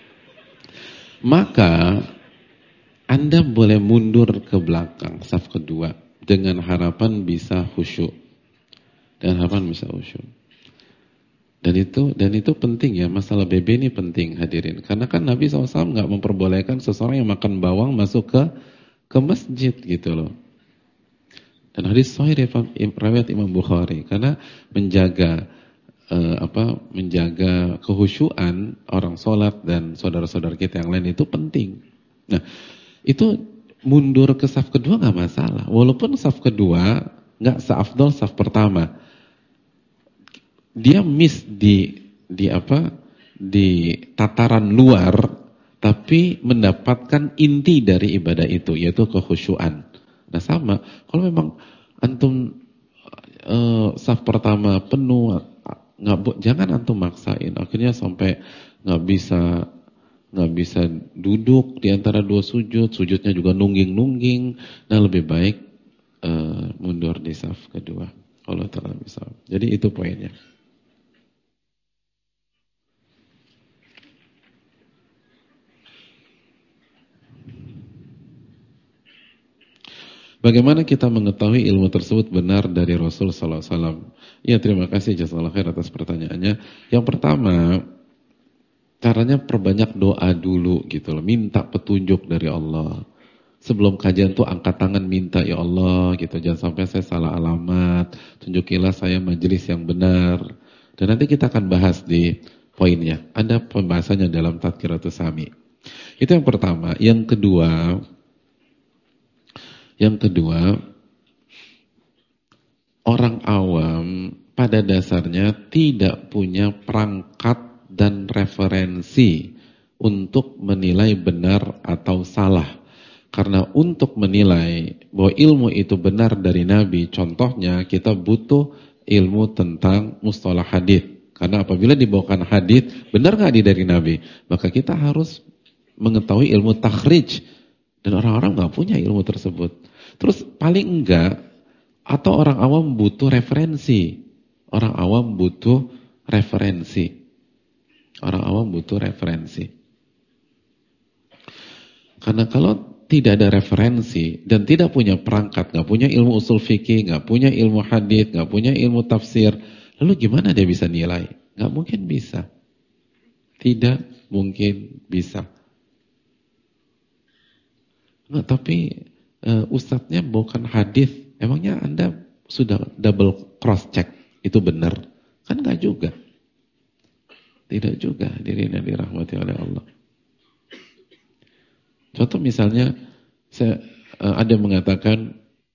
Maka Anda boleh mundur ke belakang saf kedua dengan harapan bisa khusyuk. Dan itu penting ya, masalah BB ini penting hadirin. Karena kan Nabi SAW nggak memperbolehkan seseorang yang makan bawang masuk ke masjid gitu loh. Dan hadis sahih riwayat Imam Bukhari karena menjaga kehusyuan orang sholat dan saudara-saudara kita yang lain itu penting. Nah, itu mundur ke saf kedua nggak masalah. Walaupun saf kedua nggak seafdol saf pertama. Dia miss di tataran luar, tapi mendapatkan inti dari ibadah itu, yaitu kekhusyuan. Nah sama, kalau memang antum saf pertama penuh, jangan antum maksain. Akhirnya sampai nggak bisa duduk di antara dua sujud, sujudnya juga nungging. Nah lebih baik mundur di saf kedua. Allah Ta'ala bisa. Jadi itu poinnya. Bagaimana kita mengetahui ilmu tersebut benar dari Rasul sallallahu alaihi wasallam? Ya, terima kasih jazakallahu khair atas pertanyaannya. Yang pertama, caranya perbanyak doa dulu gitu loh, minta petunjuk dari Allah. Sebelum kajian tuh angkat tangan minta, ya Allah gitu, jangan sampai saya salah alamat, tunjukilah saya majelis yang benar. Dan nanti kita akan bahas di poinnya. Ada pembahasannya dalam Tadhkiratus Sami. Itu yang pertama. Yang kedua, orang awam pada dasarnya tidak punya perangkat dan referensi untuk menilai benar atau salah. Karena untuk menilai bahwa ilmu itu benar dari Nabi, contohnya kita butuh ilmu tentang mustalah hadits. Karena apabila dibawakan hadits, benar nggak dari Nabi? Maka kita harus mengetahui ilmu takhrij. Dan orang-orang nggak punya ilmu tersebut. Terus paling enggak, atau orang awam butuh referensi. Orang awam butuh referensi. Karena kalau tidak ada referensi dan tidak punya perangkat, nggak punya ilmu usul fikih, nggak punya ilmu hadits, nggak punya ilmu tafsir, lalu gimana dia bisa nilai? Nggak mungkin bisa. Tidak mungkin bisa. Nah, tapi ustadznya bukan hadis, emangnya Anda sudah double cross check itu benar? Kan nggak juga. Tidak juga, hadirin yang dirahmati oleh Allah. Contoh misalnya, ada yang mengatakan,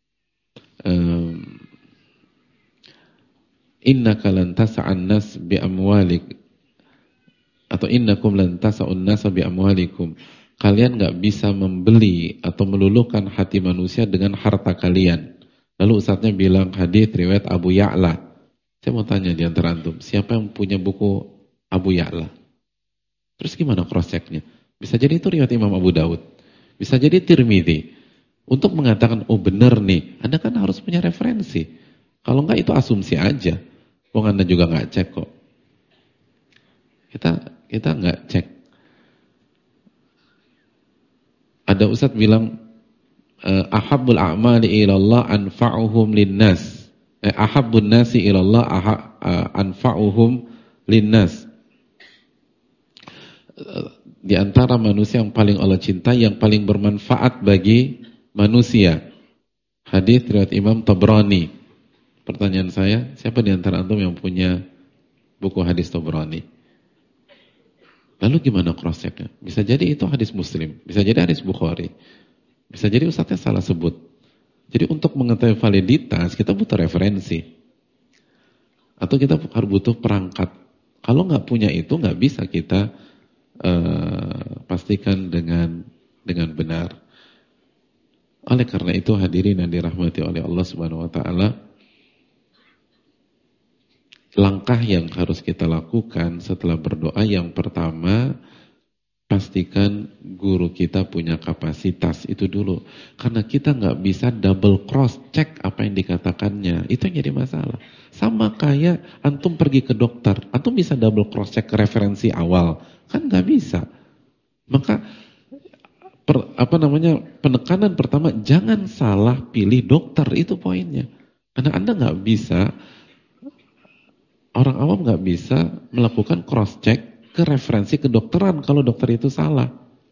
innaka lan tas'an nas bi amwalik, atau innakum lan tas'un nasa bi amwalikum. Kalian nggak bisa membeli atau meluluhkan hati manusia dengan harta kalian. Lalu ustadznya bilang hadis riwayat Abu Ya'la. Saya mau tanya di antara antum, siapa yang punya buku Abu Ya'la? Terus gimana cross checknya? Bisa jadi itu riwayat Imam Abu Daud, bisa jadi Tirmidzi. Untuk mengatakan oh benar nih, Anda kan harus punya referensi. Kalau enggak itu asumsi aja. Wong Anda juga nggak cek kok. Kita nggak cek. Ada ustadz bilang ahabbul a'mali ilallah anfa'uhum linnas. Ahabbun nasi ilallah anfa'uhum linnas. Di antara manusia yang paling Allah cintai, yang paling bermanfaat bagi manusia. Hadis riwayat Imam Tabrani. Pertanyaan saya, siapa di antara antum yang punya buku hadis Tabrani? Lalu gimana cross checknya? Bisa jadi itu hadis Muslim, bisa jadi hadis Bukhari, bisa jadi ustadznya salah sebut. Jadi untuk mengetahui validitas kita butuh referensi, atau kita harus butuh perangkat. Kalau nggak punya itu nggak bisa kita pastikan dengan benar. Oleh karena itu hadirin yang dirahmati oleh Allah Subhanahu Wa Taala, langkah yang harus kita lakukan setelah berdoa yang pertama, pastikan guru kita punya kapasitas itu dulu. Karena kita nggak bisa double cross check apa yang dikatakannya. Itu yang jadi masalah. Sama kayak antum pergi ke dokter, antum bisa double cross check referensi awal, kan nggak bisa. Maka penekanan pertama, jangan salah pilih dokter, itu poinnya. Karena Anda nggak bisa, orang awam nggak bisa melakukan cross check ke referensi kedokteran kalau dokter itu salah.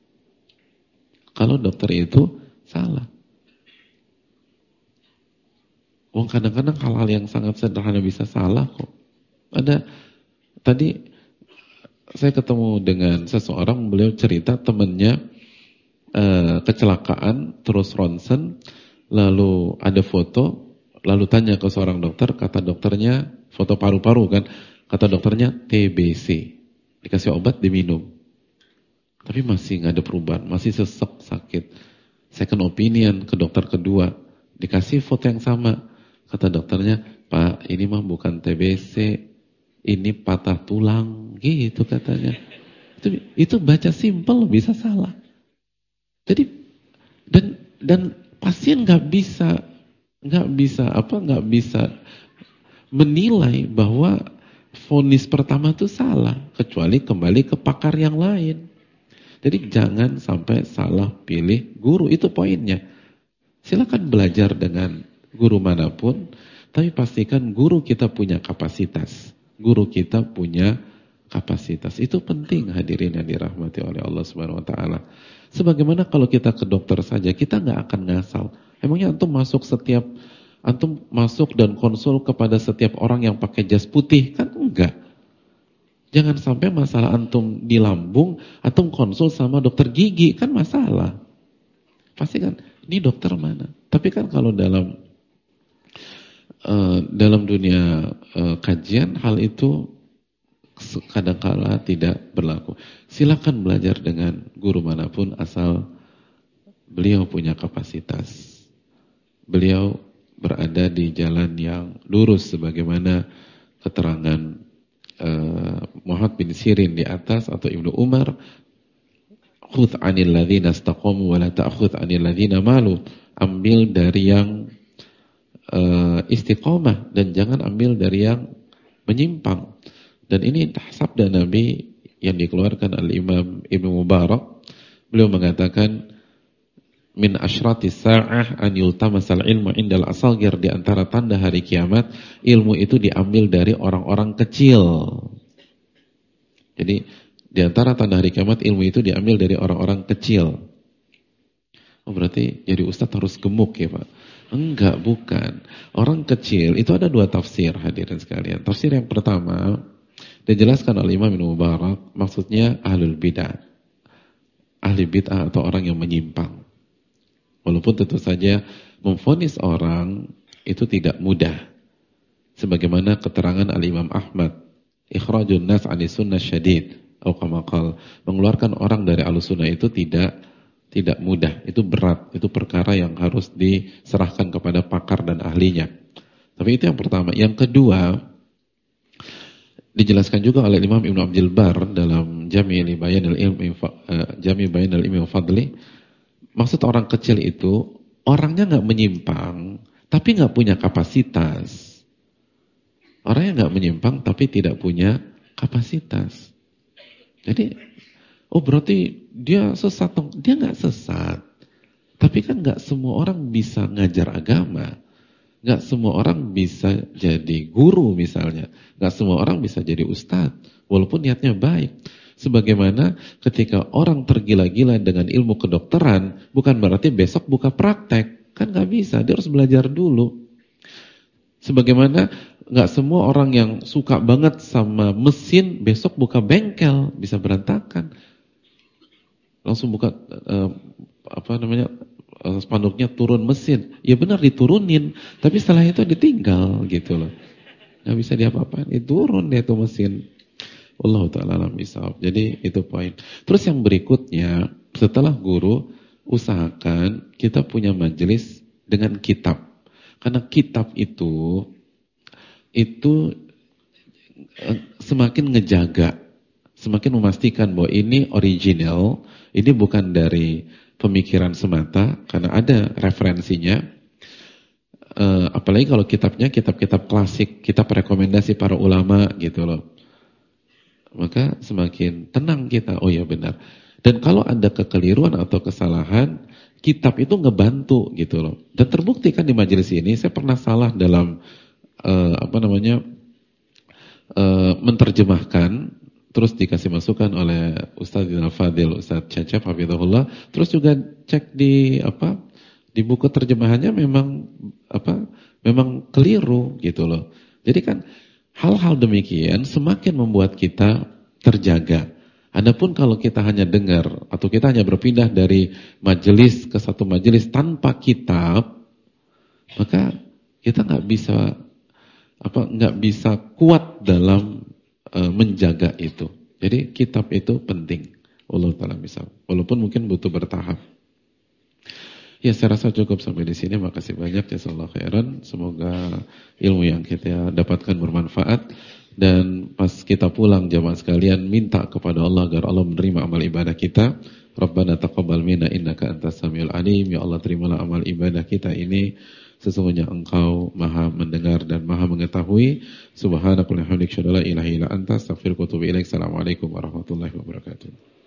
Wong kadang-kadang hal-hal yang sangat sederhana bisa salah kok. Tadi saya ketemu dengan seseorang, beliau cerita temannya kecelakaan terus ronsen, lalu ada foto, lalu tanya ke seorang dokter, kata dokternya foto paru-paru kan, kata dokternya TBC, dikasih obat diminum, tapi masih nggak ada perubahan, masih sesek sakit. Second opinion ke dokter kedua, dikasih foto yang sama, kata dokternya, Pak ini mah bukan TBC, ini patah tulang, gitu katanya. Itu baca simple bisa salah. Jadi dan pasien nggak bisa menilai bahwa vonis pertama itu salah, kecuali kembali ke pakar yang lain. Jadi jangan sampai salah pilih guru, itu poinnya. Silakan belajar dengan guru manapun, tapi pastikan guru kita punya kapasitas. Itu penting hadirin yang dirahmati oleh Allah Subhanahu Wa Taala. Sebagaimana kalau kita ke dokter saja, kita nggak akan ngasal. Emangnya antum masuk dan konsul kepada setiap orang yang pakai jas putih? Kan enggak. Jangan sampai masalah antum di lambung, antum konsul sama dokter gigi, kan masalah. Pasti kan, ini dokter mana? Tapi kan kalau dalam dunia kajian, hal itu kadangkala tidak berlaku. Silakan belajar dengan guru manapun asal beliau punya kapasitas. Beliau berada di jalan yang lurus sebagaimana keterangan Muhammad bin Sirin di atas atau Ibnu Umar, khudh 'anil ladzina istaqamu wa la ta'khudh 'anil ladzina malu. Ambil dari yang istiqomah dan jangan ambil dari yang menyimpang. Dan ini sabda Nabi yang dikeluarkan Al-Imam Ibnu Mubarak. Beliau mengatakan, min asyrati sa'ah an yultamasal ilmu indal asagir, di antara tanda hari kiamat, ilmu itu diambil dari orang-orang kecil. Jadi di antara tanda hari kiamat, ilmu itu diambil dari orang-orang kecil. Oh, berarti jadi ustadz harus gemuk ya Pak? Enggak, bukan. Orang kecil itu ada dua tafsir, hadirin sekalian. Tafsir yang pertama dijelaskan oleh Imam Ibnu Mubarak, maksudnya ahlul bid'ah, ahli bid'ah atau orang yang menyimpang. Walaupun tentu saja memvonis orang itu tidak mudah. Sebagaimana keterangan Al-Imam Ahmad, ikhrajun nas 'ani sunnah syadid, atau kama qala, mengeluarkan orang dari al-sunnah itu tidak mudah, itu berat, itu perkara yang harus diserahkan kepada pakar dan ahlinya. Tapi itu yang pertama. Yang kedua, dijelaskan juga oleh Imam Ibnu Abdul Bar dalam Jami' Bayanil Ilmi wa Fadli. Maksud orang kecil itu orangnya nggak menyimpang, tapi nggak punya kapasitas. Orangnya nggak menyimpang, tapi tidak punya kapasitas. Jadi, oh berarti dia sesat? Dia nggak sesat. Tapi kan nggak semua orang bisa ngajar agama, nggak semua orang bisa jadi guru misalnya, nggak semua orang bisa jadi ustadz, walaupun niatnya baik. Sebagaimana ketika orang tergila-gila dengan ilmu kedokteran, bukan berarti besok buka praktek. Kan gak bisa, dia harus belajar dulu. Sebagaimana gak semua orang yang suka banget sama mesin, besok buka bengkel, bisa berantakan. Langsung buka, spanduknya turun mesin. Ya benar diturunin, tapi setelah itu ditinggal gitu loh. Gak bisa diapa-apain, turun deh tuh mesin. Allah ta'ala alam bisawab. Jadi itu poin. Terus yang berikutnya, setelah guru, usahakan kita punya majelis dengan kitab. Karena kitab itu semakin ngejaga, semakin memastikan bahwa ini original, ini bukan dari pemikiran semata, karena ada referensinya. Apalagi kalau kitabnya kitab-kitab klasik, kitab rekomendasi para ulama gitu loh. Maka semakin tenang kita, oh ya benar. Dan kalau ada kekeliruan atau kesalahan, kitab itu ngebantu gitu loh. Dan terbukti kan di majelis ini, saya pernah salah dalam menerjemahkan, terus dikasih masukan oleh Ustaz Dinal Fadil, Ustaz Cacap, hafizahullah. Terus juga cek di buku terjemahannya memang keliru gitu loh. Jadi kan hal-hal demikian semakin membuat kita terjaga. Adapun kalau kita hanya dengar atau kita hanya berpindah dari majelis ke satu majelis tanpa kitab, maka kita nggak bisa kuat dalam menjaga itu. Jadi kitab itu penting. Allah Ta'ala bisa. Walaupun mungkin butuh bertahap. Ya, saya rasa cukup sampai di sini. Makasih banyak, jazakallahu khairan. Semoga ilmu yang kita dapatkan bermanfaat. Dan pas kita pulang jamaah sekalian, minta kepada Allah agar Allah menerima amal ibadah kita. Rabbana taqabbal minna innaka antas samiul alim. Ya Allah, terimalah amal ibadah kita ini. Sesungguhnya Engkau Maha mendengar dan Maha mengetahui. Subhanakallahumma wa bihamdika, asyhadu an la ilaha illa anta, astaghfiruka wa atubu ilaik. Assalamualaikum warahmatullahi wabarakatuh.